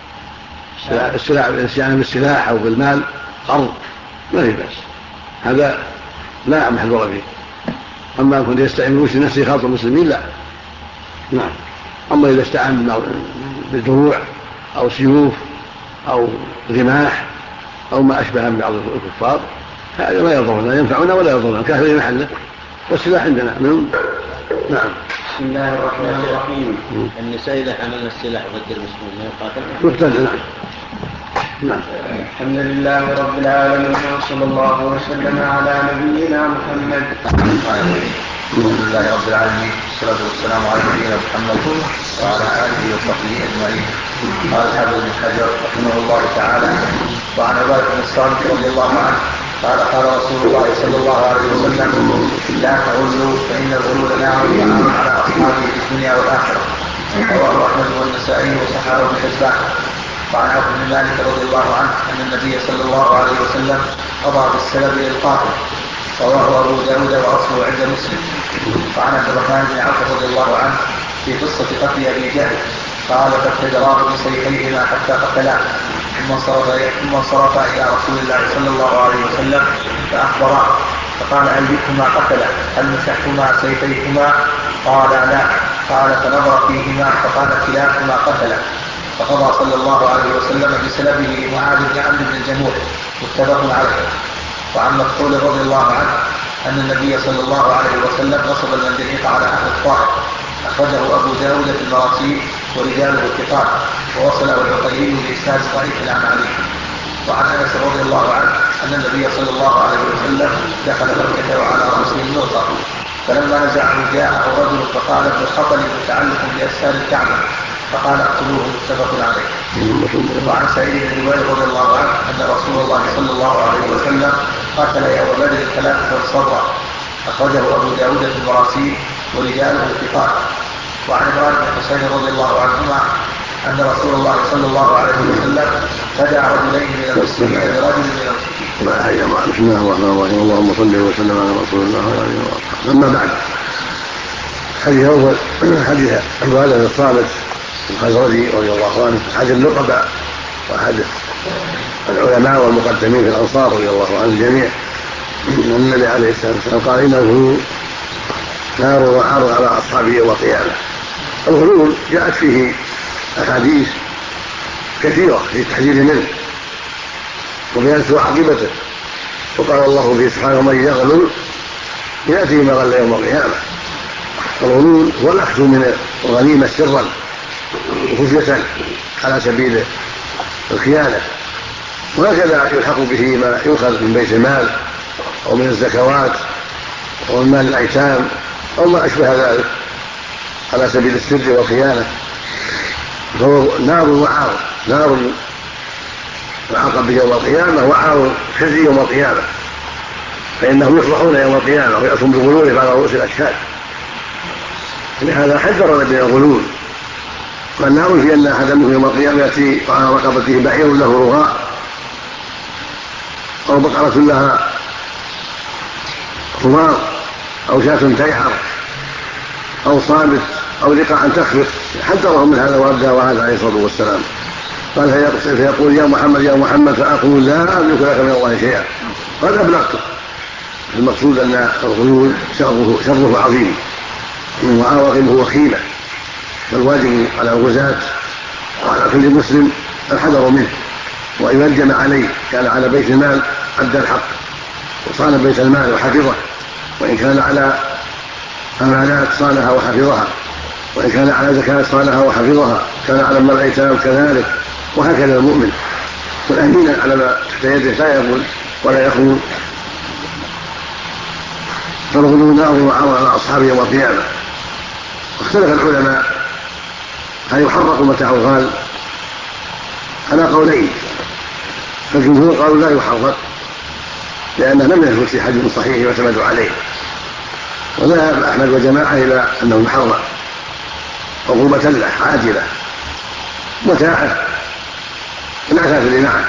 الاستعانة بالسلاح أو بالمال قرض ما في بأس، هذا لا محذور فيه. أما أن كنت يستعين بالمشرك نفسه خاطر المسلمين لا. نعم. أما إذا استعان بالدروع أو سيوف أو رماح أو ما أشبه من بعض الكفار هذا لا يضرنا، ينفعنا ولا يضرنا، كافر في محله والسلاح عندنا. نعم. بسم الله الرحمن الرحيم. النساء إذا حملنا السلاح ضد المسلمين يقتلن. نعم. الحمد لله رب العالمين وصلى الله وسلم على نبينا محمد. الحمد لله رب العالمين والصلاة والسلام على نبينا محمد وعلى آله وصحبه أجمعين. قال الحافظ ابن حجر رحمه الله تعالى وعن عبادة بن الصامت رضي الله عنه قال رسول الله صلى الله عليه وسلم لا تغلوا فإن الغلول نار على أصحابه في الدنيا والآخرة. رواه أحمد والنسائي وصححه ابن حبان. وعن عوف بن مالك رضي الله عنه أن النبي صلى الله عليه وسلم قضى بالسلب للقاتل. رواه أبو داود وأصله عند مسلم. وعن عبد الرحمن بن عوف رضي الله عنه في قصة قتل أبي جهل قال فابتدراه بسيفيهما حتى قتلاه ثم انصرف إلى رسول الله صلى الله عليه وسلم فأخبراه فقال أيكما قتله هل مسحتما سيفيكما؟ قال لا. قال فنظر فيهما فقال كلاكما قتله. فقضى صلى الله عليه وسلم بسلبه لمعاذ بن عمرو بن الجموح متفق عليه. وعن مسعود رضي الله عنه أن النبي صلى الله عليه وسلم نصب المندليق على أهل الطائف. أخرجه أبو داود في المراسيل ورجاله الثقات ووصله العقيلي بإسناد صحيح عن علي. وعن أنس رضي الله عنه أن النبي صلى الله عليه وسلم دخل مكة وعلى رأسه النوطة فلما نزعه جاءه رجل فقال ابن الخطل متعلق بأسفل الكعبة فقال اقتلوه متفق عليه. وعن سعيد بن جبير رضي الله عنه أن رسول الله صلى الله عليه وسلم قتل يوم بدر 3 صبرا. أخرجه أبو داود في المراسيل ورجاله الثقات. وعن عمران بن حسين رضي الله عنهما أن رسول الله صلى الله عليه وسلم فدع رجلين من المسلمين برجل من المشركين. بسم الله الرحمن الرحيم. اللهم صل وسلم على رسول الله وعلى اله وصحبه. اما بعد، حديث اول حديث عبادة بن الصامت الخزرجي رضي الله عنه احد النقباء واحد العلماء والمقدمين في الانصار رضي الله عنه الجميع ان النبي عليه الصلاه والسلام قال انه نار وعار على اصحابه يوم القيامه. الغلول جاءت فيه احاديث كثيره في التحذير منه وبيان سوء عاقبته. وقال الله فيه سبحانه ومن يغلل ياتي ما غل يوم القيامه. الغلول هو الاخذ من الغنيمه سرا وخفيه على سبيل الخيانه، وهكذا يلحق به ما يؤخذ من بيت المال او من الزكوات او من مال الايتام او ما اشبه ذلك على سبيل السر والخيانه. فهو نار وعار، نار العقب يوم القيامه وعار خزي يوم القيامه، فانهم يفضحون يوم القيامه وياتون بالغلول على رؤوس الاشهاد. لهذا حذر من الغلول. والنار في ان احدا منهم يوم القيامه ياتي وعلى رقبته بعير له رغاء او بقره لها خمار او شاة تيعر او صامت او لقاء تخفق. حذرهم من هذا وابدى وهذا عليه الصلاه والسلام. قال فيقول يا محمد يا محمد، فأقول لا أملك لك من الله شيئا قد أبلغته. المقصود أن الغلول شره عظيم وعواقبه وخيمة، فالواجب على الغزاة وعلى كل مسلم الحذر منه وأن يرجم عليه. كان على بيت المال أدى الحق وصان بيت المال وحفظه، وإن كان على أمانات صانها وحفظها، وإن كان على زكاة صانها وحفظها، كان على المال الأيتام كذلك، وهكذا المؤمن والأمين على ما تحت يده لا يقول ولا يخون. فالغلو نار على أصحابه يوم القيامة. واختلف العلماء هل يحرق متاع الغال على قولين، فالجمهور قالوا لا يحرق لأنه لم يثبت في حديث صحيح يعتمد عليه، وذهب أحمد وجماعة إلى أنه يحرق عقوبة له عاجلة متاعه العفاف لمعه.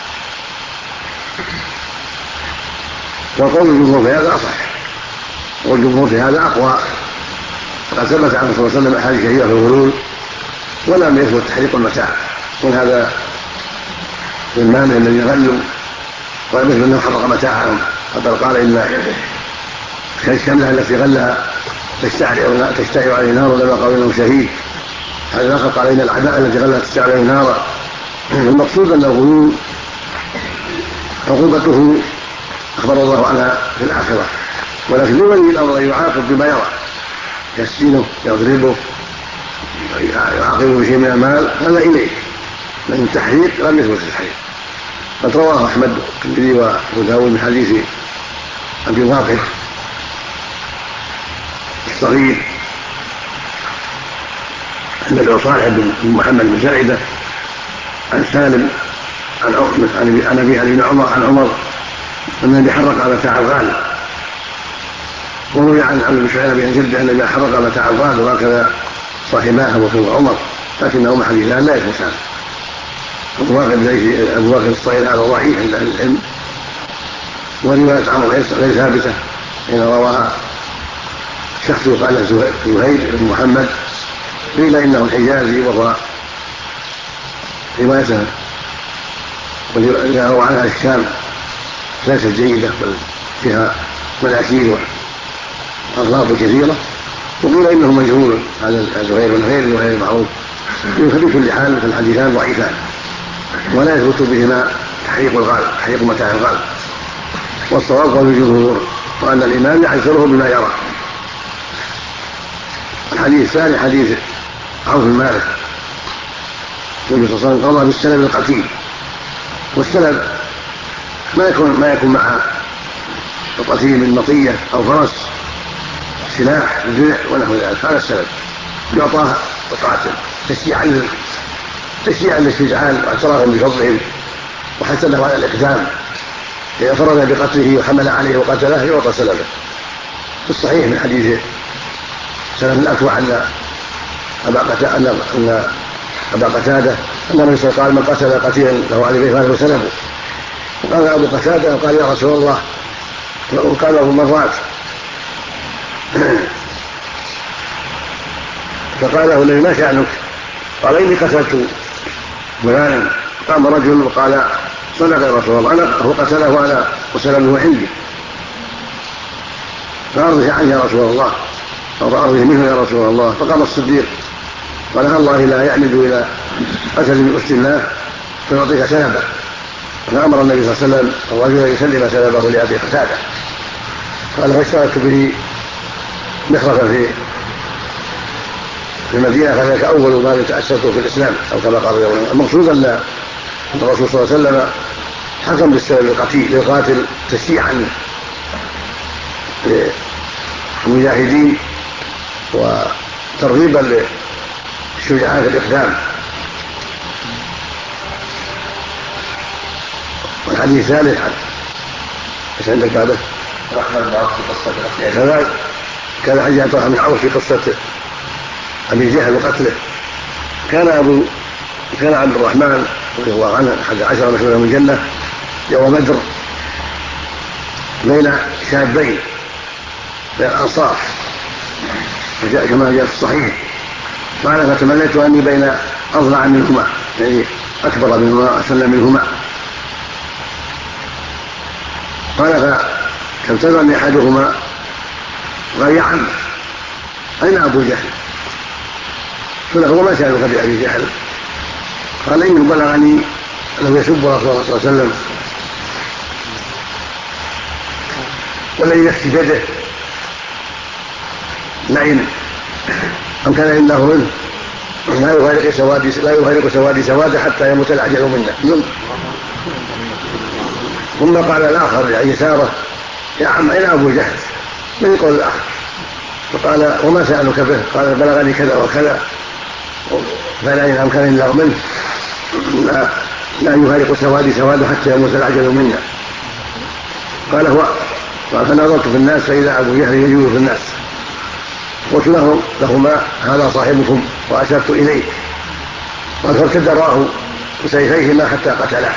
وقول الجمهور في هذا أصح، والجمهور في هذا أقوى، قد ثبت عنه صلى الله عليه وسلم أحاديث كثيرة في الغلول ولم يثبت تحريق المتاع. وهذا المانع الذي غلوا ولم يثبت أنه حرق متاعهم، قد قال إن الشملة التي غلها تشتعل عليه نار لما قالوا إنه شهيد. هذا الآخر قال إن العباءة التي غلها تشتعل عليه نارا. المقصود أن الغلول عقوبته أخبر الله عنها في الآخرة، ولكن لولي الأمر أن يعاقب بما يرى، يسجنه يضربه يعاقبه بشيء من المال، هذا إليه. لكن التحريق لم يثبت التحريق. قد رواه أحمد والترمذي وأبو داود من حديث أبي واقد الصغير عن صالح بن محمد بن سعيدة عن سالم عن أبي بن عمر عن عمر أن الذي حرق متاع الغال. وروي عن ابن شعيب بن جده أن الذي حرق متاع الغال وهكذا صاحباه أبو بكر وعمر، لكنهما حديثان لا يثبتان. أبو بكر الصغير هذا ضعيف عند أهل العلم، ورواية عمر غير ثابتة حين رواها شخص يقال له زهير بن محمد قيل إنه حجازي، وهو روايته روى عنها الشام ليست جيدة بل فيها مناكير وأغلاط كثيرة. وقيل إنه مجهول هذا زهير بن غير معروف. في كل حال فالحديثان ضعيفان ولا يثبت بهما تحريق الغال تحريق متاع الغال. والصواب قول الجمهور وأن الإمام يعذره بما يرى. الحديث الثاني حديث عوف بن مالك النبي صلى الله عليه وسلم قضى بالسلب القتيل. والسلب ما يكون مع القتيل من مطية أو فرس سلاح درع ونحو ذلك، هذا السلب يعطاه القاتل تشجيعا للشجعان واعترافا بفضلهم وحتى له على الإقدام. إذا فرض بقتله وحمل عليه وقتله يعطى سلبه. في الصحيح من حديث سلم الأكوع أن أبا قتادة أن النبي صلى الله عليه وسلم قال من قتل قتيلا له عليه بيت فله سلبه. وقال أبو قتادة قال يا رسول الله، وقال له مرات فقال له النبي ما شأنك؟ قال إني قتلت فلانا. قام رجل وقال صدق يا رسول الله، أنا هو قتله وأنا وسلمه عندي، فأرضه عنه يا رسول الله أو فأرضه منه يا رسول الله. فقام الصديق قال الله لا يعمد إلى قتل بأسد الله فيعطيك سلبه. فأمر النبي صلى الله عليه وسلم الرجل يسلم سلبه لأبي قتادة. قال فاشتركت به مخرفا في المدينة، فذلك أول ما تأسسته في الإسلام أو كما قال يوم. المقصود أن الرسول صلى الله عليه وسلم حكم بالسلب القتيل للقاتل تشجيعا للمجاهدين وترغيبا للشجعان في الإقدام. والحديث الثالث ايش عندك هذا؟ كان حديث عن طلحة بن عوف في قصة أبي جهل وقتله. كان عبد الرحمن رضي الله عنه 11 مشهورا من الجنة يوم بدر بين شابين من الأنصار، كما جاء في الصحيح. قال فتمنيت أني بين أضلع منهما، يعني أكبر منهما أسن منهما. قال فالتزم أحدهما قال يا عم أين أبو جهل؟ قال له وما سألك بأبي جهل؟ قال إنه بلغني أنه يسب رسول الله صلى الله عليه وسلم والذي نفسي بيده لئن أمكن إنه منه لا يغيرق سوادي سوادا حتى يموت العجل منا. ثم قال الآخر يساره يا عم أين أبو جهل؟ من يقول الآخر؟ فقال وما سألك به؟ قال بلغني كذا وكذا فلئن أمكن إنه منه لا يغيرق سوادي سوادا حتى يموت العجل منا. قال هو. قال فنظرت في الناس فإذا أبو جهل يجول في الناس. قلت لهما هذا صاحبكم وأشرت إليه. قال فارتد راه بسيفيهما حتى قتله.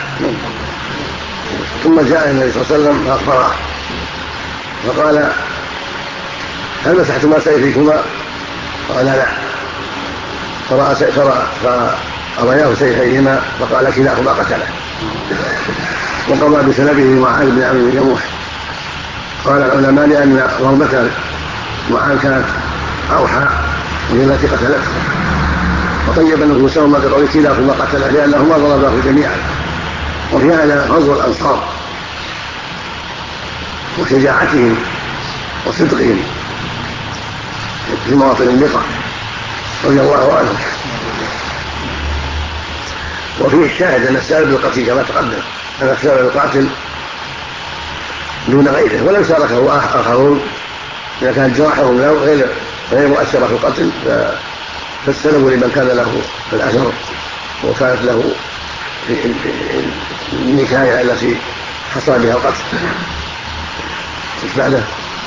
ثم جاء النبي صلى الله عليه وسلم فأخبره فقال هل مسحتما سيفيكما؟ قال لا. فرأياه سيفيهما فقال كلاهما قتله. وقضى بسلبه معاذ بن عمرو بن جموح. قال العلماء لأن ضربة معاذ كانت أوحى من التي قتلته وطيب نفوسهما بقول كلاهما قتله لأنهما ضرباه جميعا. وفي هذا فضل الأنصار وشجاعتهم وصدقهم في مواطن النقم رضي الله عنهم. وفيه الشاهد أن السبب القتل كما تقدم أن السبب القاتل دون غيره ولو شاركه آخرون إذا كان جراحهم غير مؤثرة في القتل فالسلب لمن كان له الأثر وكانت له النكاية التي حصل بها القتل. مش بعده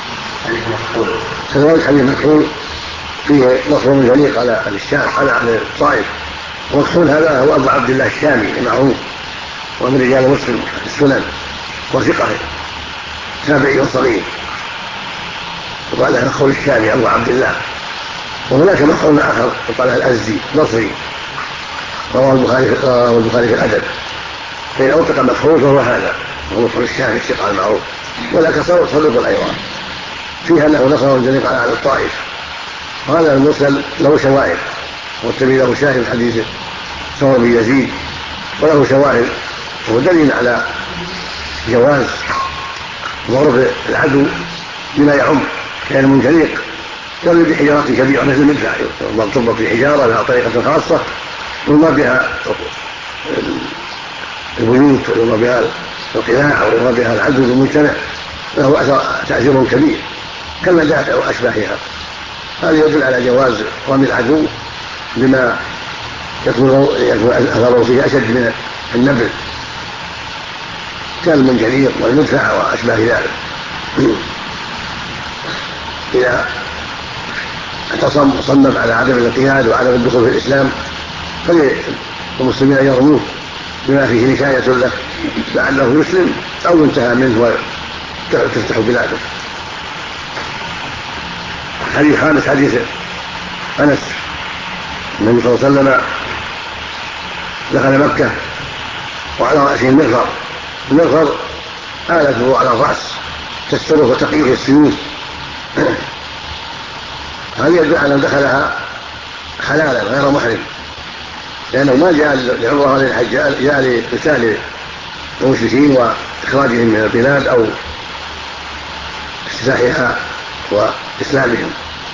كذلك حديث مكحول فيه نصر من جليق على الشام على الطائف. ومكحول هذا هو أبو عبد الله الشامي معروف ومن رجال مسلم السنن وثقه تابعي صغير وقال له مكحول الشامي أبو عبد الله. وهناك مكحول آخر وقال الأزدي بصري رواه البخاري في الأدب. فإن أوثق مكحول فهو هذا هو مكحول الشامي الثقة المعروف. ولكن صدق أيضا فيها أنه نصر الجليق على الطائف. وهذا المرسل له شواهد والتبي له شاهد حديث ثور بن يزيد وله شواهد وهو دليل على جواز ضرب العدو بما يعم كان المنجليق يضرب بحجارات كبيرة مثل المدفع تربط بحجارة لها طريقة خاصة يضرب بها البيوت ويضرب بها القلاع ويضرب بها العدو المجتمع له تأثير كبير كالمدافع وأشباهها. هذا يدل على جواز رمي العدو بما يكون أثره فيه أشد من النبل كالمنجنيق والمدفع وأشباه ذلك. إذا صمم على عدم الانقياد وعدم الدخول في الإسلام فالمسلمين يرموه بما فيه نكاية له لعله يسلم أو ينتهى منه وتفتح بلاده. حديث خامس حديث أنس النبي صلى الله عليه وسلم دخل مكة وعلى رأسه المغفر آلته على الرأس تستره وتقيه السيوف. هذا يدل على أن دخلها حلالا غير محرم لأنه ما جاء لعمره هذه الحج جاء لقتال المشركين وإخراجهم من البلاد أو افتتاحها وإسلامهم.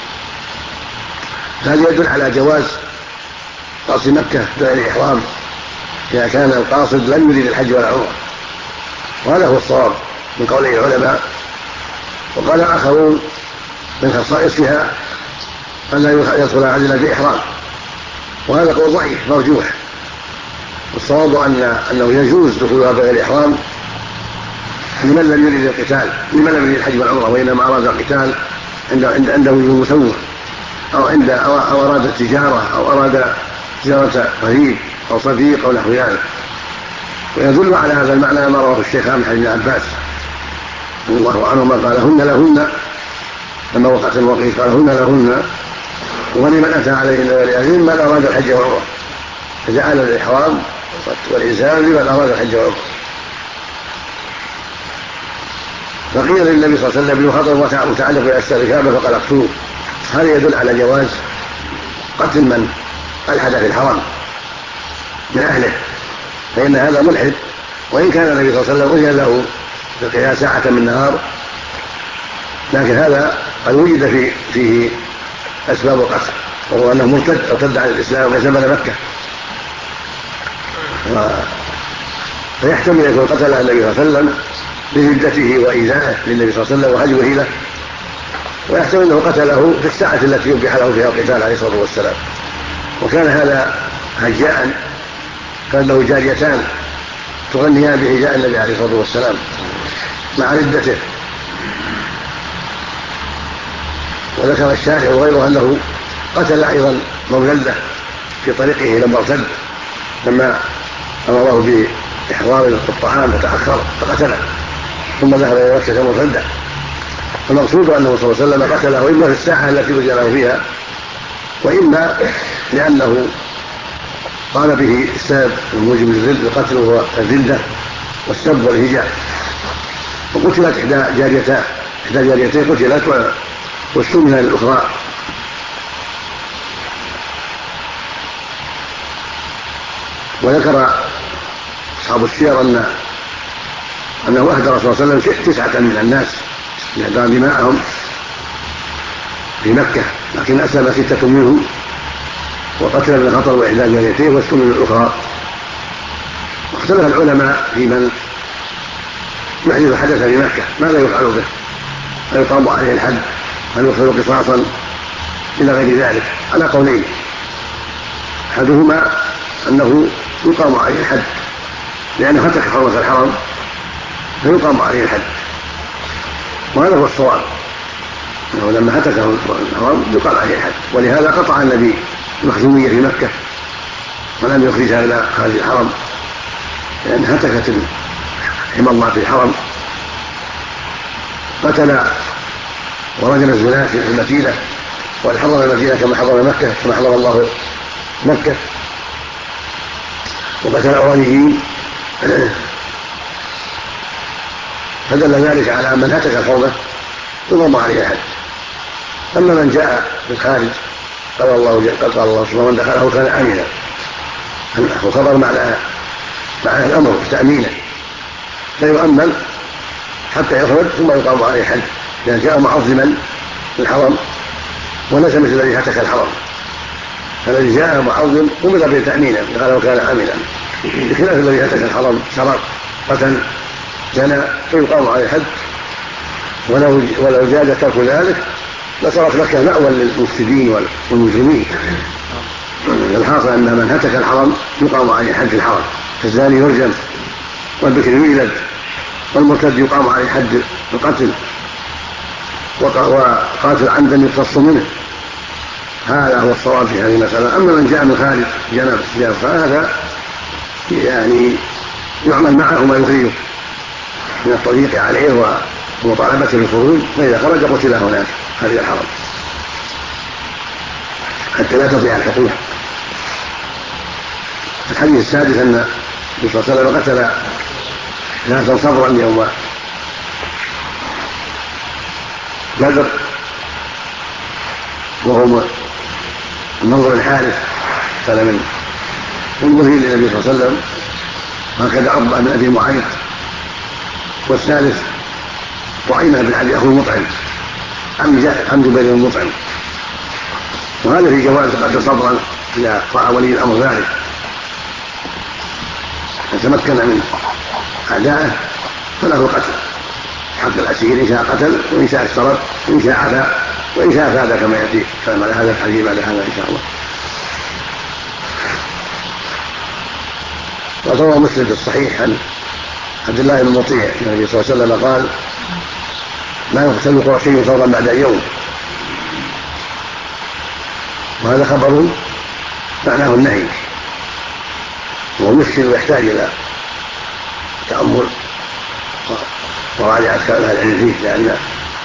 هذا يدل على جواز قصد مكة بغير الإحرام إذا كان القاصد لم يريد الحج ولا عمره. وهذا هو الصواب من قول العلماء. وقال آخرون من خصائصها أن لا يدخل عدلا في إحرام وهذا قول ضعيف مرجوح. والصواب أنه يجوز دخولها بغير إحرام لمن لم يريد القتال لمن لم يريد الحج والعمره وإنما أراد القتال عنده وجود مسوغ أو أراد التجارة أو أراد تجارة قريب أو صديق أو نحو ذلك. ويدل على هذا المعنى ما رواه الشيخان من حديث ابن عباس رضي الله عنهما قال هن لهن لما وقعت الموقف قال هن لهن ولمن أتى عليهن ولأهلهن من أراد الحج والعمرة فجعل الإحرام والإنسان لمن أراد الحج والعمرة. فقيل للنبي صلى الله عليه وسلم بخطر متعلق بأسفل الكعبة فقال اقتلوه. هذا يدل على جواز قتل من ألحد في الحرم من أهله، فإن هذا ملحد، وإن كان النبي صلى الله عليه وسلم أذن له في القياس ساعة من النهار، لكن هذا قد وجد فيه أسباب القتل، وهو أنه ارتد عن الإسلام وزمن مكة، فيحتمل أن يكون قتل النبي صلى الله عليه وسلم لردته وإيذائه للنبي صلى الله عليه وسلم وهجوه له، ويحتمل أنه قتله في الساعة التي يبيح له فيها القتال عليه الصلاة والسلام. وكان هذا هجاء، كان له جاريتان تغنيان بهجاء النبي عليه الصلاة والسلام مع ردته. وذكر الشارع وغيره أنه قتل أيضا مولده في طريقه لما ارتد، لما أمره بإحضار الطعام فتأخر فقتله، ثم ذهب إلى مكة مرتدا. المقصود أنه صلى الله عليه وسلم قتله إما في الساعة التي أذن له فيها، وإما لأنه قال به السبب الموجب للقتل وهو الردة والسب والهجاء. وقتلت إحدى جاريتين قتلت واستمنى الأخرى. وذكر أصحاب السير أنه أهدى رسول الله صلى الله عليه وسلم 9 من الناس لإهدار دماءهم في مكة، لكن أسلم 6 منهم، وقتل ابن خطر وإحدى جاريتيه واستمنى الأخرى. واختلف العلماء في من يحدث حدث في مكة ماذا يفعل به، هل يقام عليه الحد، هل يؤخذ قصاصا إلى غير ذلك، على قولين. أحدهما أنه يقام عليه الحد لأنه هتك حرمة الحرم فيقام عليه الحد، وهذا هو الصواب، أنه لما هتك الحرم يقام عليه الحد. ولهذا قطع النبي المخزومية في مكة ولم يخرجها إلى خارج الحرم، لأن هتكت حمى الله في الحرم. قتل ورجم الزنا في المدينة، وأن حرم المدينة كما حرم مكة، كما حرم الله مكة. وقتل الأوليين، فدل ذلك على من هتك الحرمة يقام عليه الحد. أما من جاء في الخارج قال الله سبحانه من دخله كان آمنا، وخبر معنى الأمر تأمينه، فيؤمن حتى يخرج ثم يقام عليه الحد، لأن جاء معظما للحرم وليس مثل الذي هتك الحرم. الذي جاء معظم أمر بتأمينه قال كان آمنا، بخلاف الذي هتك الحرم سرق قتل زنى فيقام عليه الحد. ولو جاز ترك ذلك لصارت مكة مأوى للمفسدين والمجرمين. الحاصل أن من هتك الحرم يقام عليه الحد في الحرم، فالزاني يرجم والبكر يولد والمرتد يقام عليه حد القتل، وقاتل عمدا يقتص منه. هذا هو الصواب في هذه المسألة. أما من جاء من خارج جنب فهذا يعني يعمل معه ما يخرجه من الطريق عليه ومطالبته بالخروج، فإذا خرج قتل هناك خارج الحرم حتى لا تضيع الحقوق. الحديث السادس أن النبي صلى الله عليه وسلم قتل ناسا صبرا يوم بدر، وهو النضر الحارث كان من المظهر للنبي صلى الله عليه وسلم، وهكذا عقبة بن أبي معيط، والثالث طعيمة بن أبي أخو المطعم عم جبير المطعم. وهذا في جواز قتل صبرا إذا رأى ولي الأمر ذلك، يتمكن من أعدائه فله قتل حق الأسير إن شاء قتل، وإن شاء اشترط، وإن شاء عفا، وإن شاء فاد كما يأتي كلام على هذا الحديث بعد هذا إن شاء الله. وروى مسلم في الصحيح عن عبد الله بن مطيع النبي صلى الله عليه وسلم قال لا يقتل قرشي ثورا بعد يوم، وهذا خبر معناه النهي، وهو مشكل ويحتاج إلى تأمل وراجعة كلام أهل العلم فيه، لأن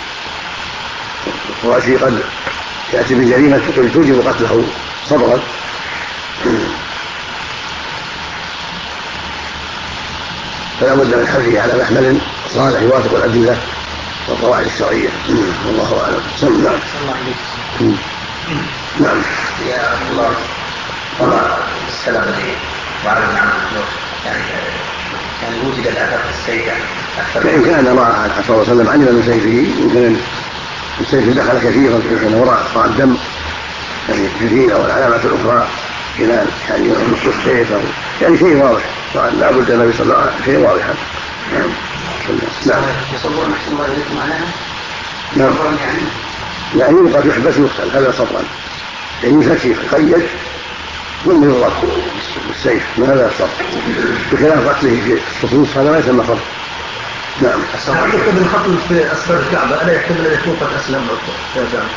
القرشي قد يأتي بجريمة توجب قتله صبرا. فلا بد من حمله على محمل صالح يوافق الأدلة والقواعد الشرعية. والله أعلم. نعم. نعم. يا الله السلام عليكم وعلى المخلوق يعني وجد الأثر في السيف فإن كان رأى صلى الله عليه وسلم علم من سيفه، إن كان السيف دخل كثيرا كان رأى الدم يعني كثيرا والعلامات الأخرى خلال يعني نص السيف يعني شيء واضح، لا بد النبي صلى الله عليه وسلم شيء واضحا. نعم. يصبرون أحسن الله إليكم معناها؟ نعم. يعني يبقى يحبس يقتل، هذا صبرا. يعني يفتش يقيد ثم يضرب بالسيف، ما هذا الصبر، بخلاف قتله في الصفوف هذا ما يسمى صبر. نعم. يحتمل الخطل في أسفل الكعبة، ألا يحتمل أن يكون قد أسلم يا جماعة؟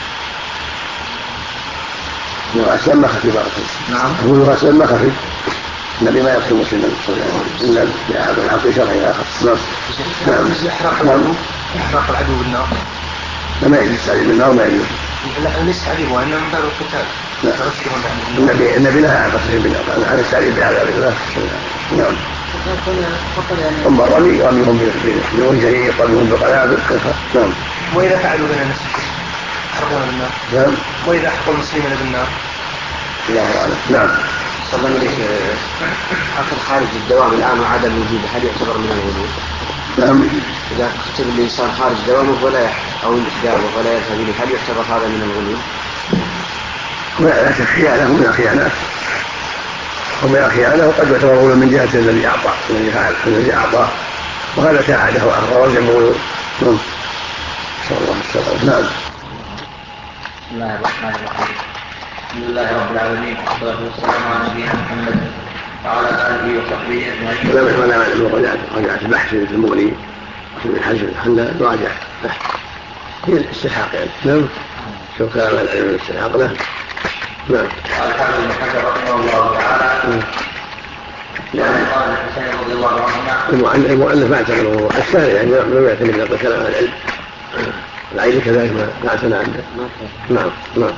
أسلم ما خفي بارك الله. نعم. هو أسلم ما خفي، النبي ما يقتل مسلما إلا بهذا الحق شرعي آخر. نعم. إحراق العدو بالنار. ما يجوز التعذيب بالنار، ما يجوز. لا ليس تعذيب وإنما من باب القتال. النبي نهى عن قتله بالنار، عن التعذيب بعذاب الله. نعم. ثم رميهم بوجهه، رميهم بقنابل. نعم. وإذا فعلوا لنا نفس الشيء يحرقون بالنار. نعم. وإذا حرقوا المسلمين بالنار. الله أعلم. نعم. صلى الله عليه وسلم أكل خارج الدوام الآن وعدم وجود هل يعتبر من الغلو؟ نعم. إذا قتل الإنسان خارج دوامه ولا أو انتدابه ولا يذهب إليه هل يعتبر هذا من الغلو؟ لا شك خيانة من الخيانات، ومن الخيانة وقد يعتبر غلو من جهة الذي أعطى، الذي أعطى وهذا ساعده وأخبره جمهور. نعم. صلى الله عليه وسلم. نعم. بسم الله الرحمن الرحيم. الحمد لله رب العالمين والصلاة والسلام على نبينا محمد وعلى آله وصحبه أجمعين. ولا معنى رجعت البحث في المغني في الحج حنا راجع بحث هي الاستحقاق يعني. نعم. شو كلام الاستحقاق له. نعم. قال الحافظ ابن حجر رحمه الله تعالى وعن قال الحسين رضي الله عنهما المؤلف ما اعتبره الثاني يعني ما يعتمد على كلام اهل العلم. العين كذلك ما اعتنى عنه. نعم. نعم.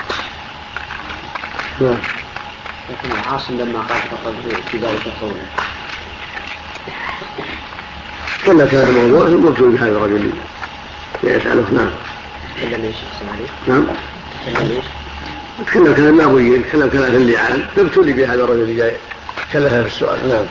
نعم. لكن عاصم لما قال فقد في ذلك قوله كما كان الموضوع المرجو بهذا الرجل يسأله. نعم. تكلم ايش احسن عليه؟ نعم. تكلم كلام ما بين، تكلم كلام في اللعان نبتلي بهذا الرجل اللي جاي كلفها في السؤال. نعم.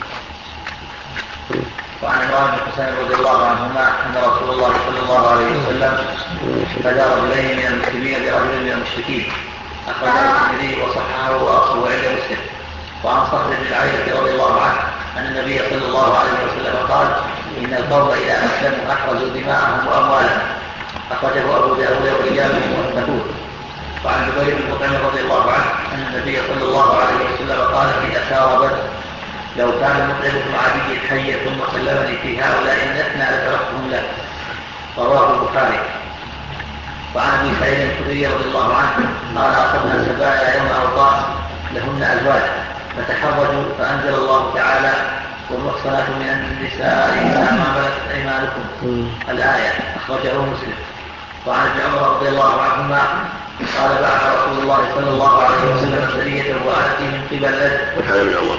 وعن عمران بن حسين رضي الله عنهما ان رسول الله صلى الله عليه وسلم فدى رجلين من المسلمين برجل من المشركين اخرجه الترمذي وصححه واصله عند مسلم. وعن صخر بن العيرة رضي الله عنه ان النبي صلى الله عليه وسلم قال ان القوم اذا اسلموا احرزوا دماءهم واموالهم اخرجه ابو داود ورجاله مؤنثون. وعن جبير بن مطعم رضي الله عنه ان النبي صلى الله عليه وسلم قال في اسارى بدر لو كان مطعم بن عدي حيا ثم كلمني في هؤلاء النتنى لتركتهم له. رواه البخاري. وعن ابي سعيد الخدري رضي الله عنه قال اخذنا سبايا يوم اوطاس لهن ازواج فتحرجوا فانزل الله تعالى والمحصنات من النساء ما ملكت ايمانكم الايه اخرجه مسلم. وعن ابن عمر رضي الله عنهما قال بعث رسول الله صلى الله عليه وسلم سريه واتي من قبل لد. وكان ابن عمر.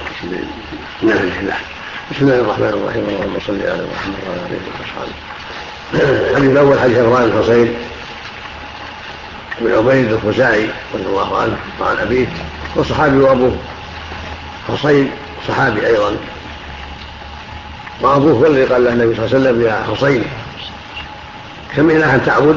بسم الله الرحمن الرحيم. اللهم صل على محمد وعلى اله وصحبه. الحديث الاول حديث عمران بن حصين بن عبيد الخزاعي رضي الله عنه وعن ابيه وصحابي وابوه. حصين صحابي ايضا وابوه هو الذي قال له النبي صلى الله عليه وسلم يا حصين كم إلها تعبد؟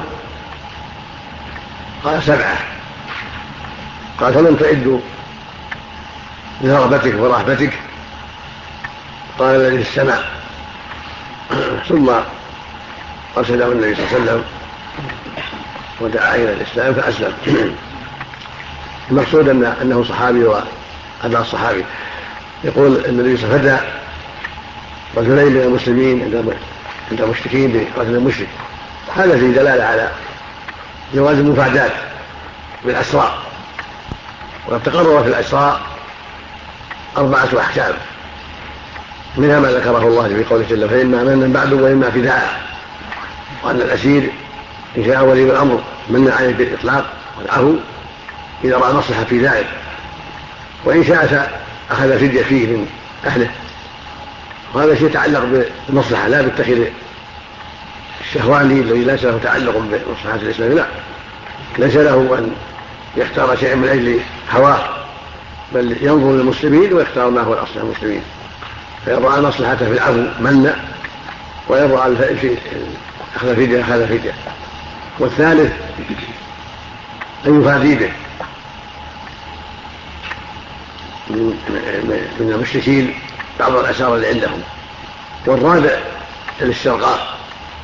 قال 7. قال فلم تعد لرغبتك ورهبتك؟ قال الذي في السماء. ثم أرسله النبي صلى الله عليه وسلم ودعا إلى الإسلام فأسلم. المقصود أنه صحابي وأبا الصحابي. يقول النبي صلى الله عليه وسلم فدى رجلين من المسلمين عند المشركين برجل مشرك. هذا فيه دلالة على جواز المفادات بالأسراء. وقد تقرر في الأسراء 4 أحكام، منها ما ذكره الله في قوله جل فإما منا بعد وإما فداء، وأن الأسير إن شاء ولي الأمر من عليه بالإطلاق والعفو إذا رأى مصلحة في ذلك، وإن شاء أخذ فدية فيه من أهله وهذا شيء يتعلق بالمصلحة لا بالتخذ الشهواني الذي ليس له تعلق بمصلحة الإسلام، لا، ليس له أن يختار شيئا من أجل هواه، بل ينظر للمسلمين ويختار ما هو الأصلح المسلمين، فيضع المصلحة في العفو منا، ويضع في أخذ فدية. والثالث أن يفادي به من المشركين بعض الأسارى اللي عندهم. والرابع الاسترقاق،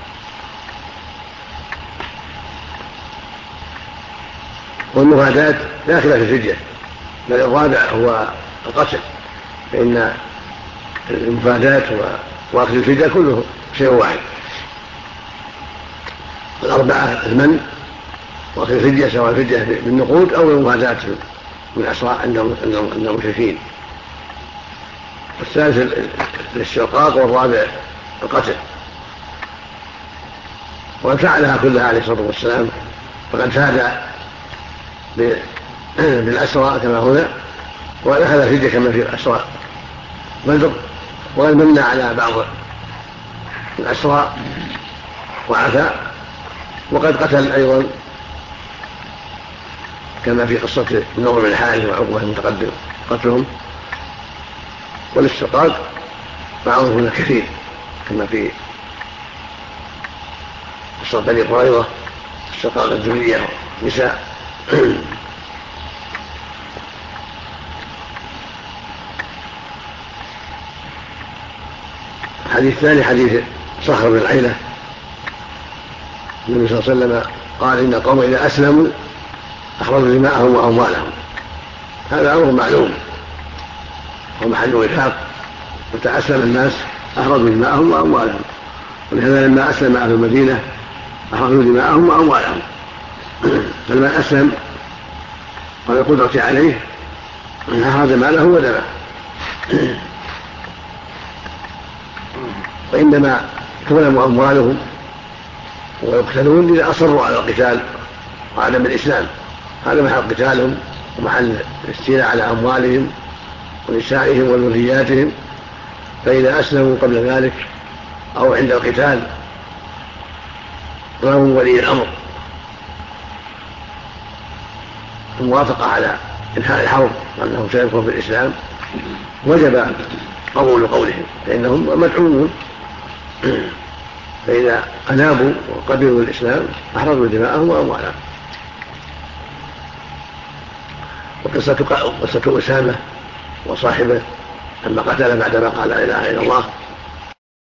والمفادات داخلة في الفدية، بل الرابع هو القتل، فإن المفادات وأخذ الفدية كله شيء واحد. الأربعة المن وأخذ الفدية، سواء الفدية بالنقود أو المفادات من أسرى عند المشركين. والثالث الاسترقاق، والرابع القتل. وقد فعلها كلها عليه الصلاة والسلام، فقد فاد بالأسرى كما هنا، وقد أخذ الفدية كما في أسرى بدر، وقد من على بعض الأسرى وعفى، وقد قتل أيضا كما في قصة النضر بن الحارث وعقبة المتقدم قتلهم. والاسترقاق معروف هنا كثير، كما في قصة بني قريظة، استرقاق الذرية والنساء. الحديث الثاني حديث صخر بن العيلة، النبي صلى الله عليه وسلم قال إن القوم إذا أسلموا أخرجوا دماءهم وأموالهم. هذا أمر معلوم ومحل وفاق، متى أسلم الناس أخرجوا دماءهم وأموالهم، ولهذا لما أسلم أهل المدينة أخرجوا دماءهم وأموالهم. فلما أسلم وبالقدرة عليه أخرج ماله ودمه. وإنما تظلم أموالهم ويقتلون إذا أصروا على القتال وعدم الإسلام، هذا محل قتالهم ومحل الاستيلاء على أموالهم ونسائهم وذرياتهم. فإذا أسلموا قبل ذلك أو عند القتال ظلموا ولي الأمر الموافقة على إنهاء الحرب وأنهم سيدخلون في الإسلام، وجب قبول قولهم، فإنهم مدعوون. فإذا أنابوا وقبلوا الإسلام أحرزوا دماءهم وأموالهم. وقصة أسامة وصاحبه لما قتل بعدما قال لا إله إلا الله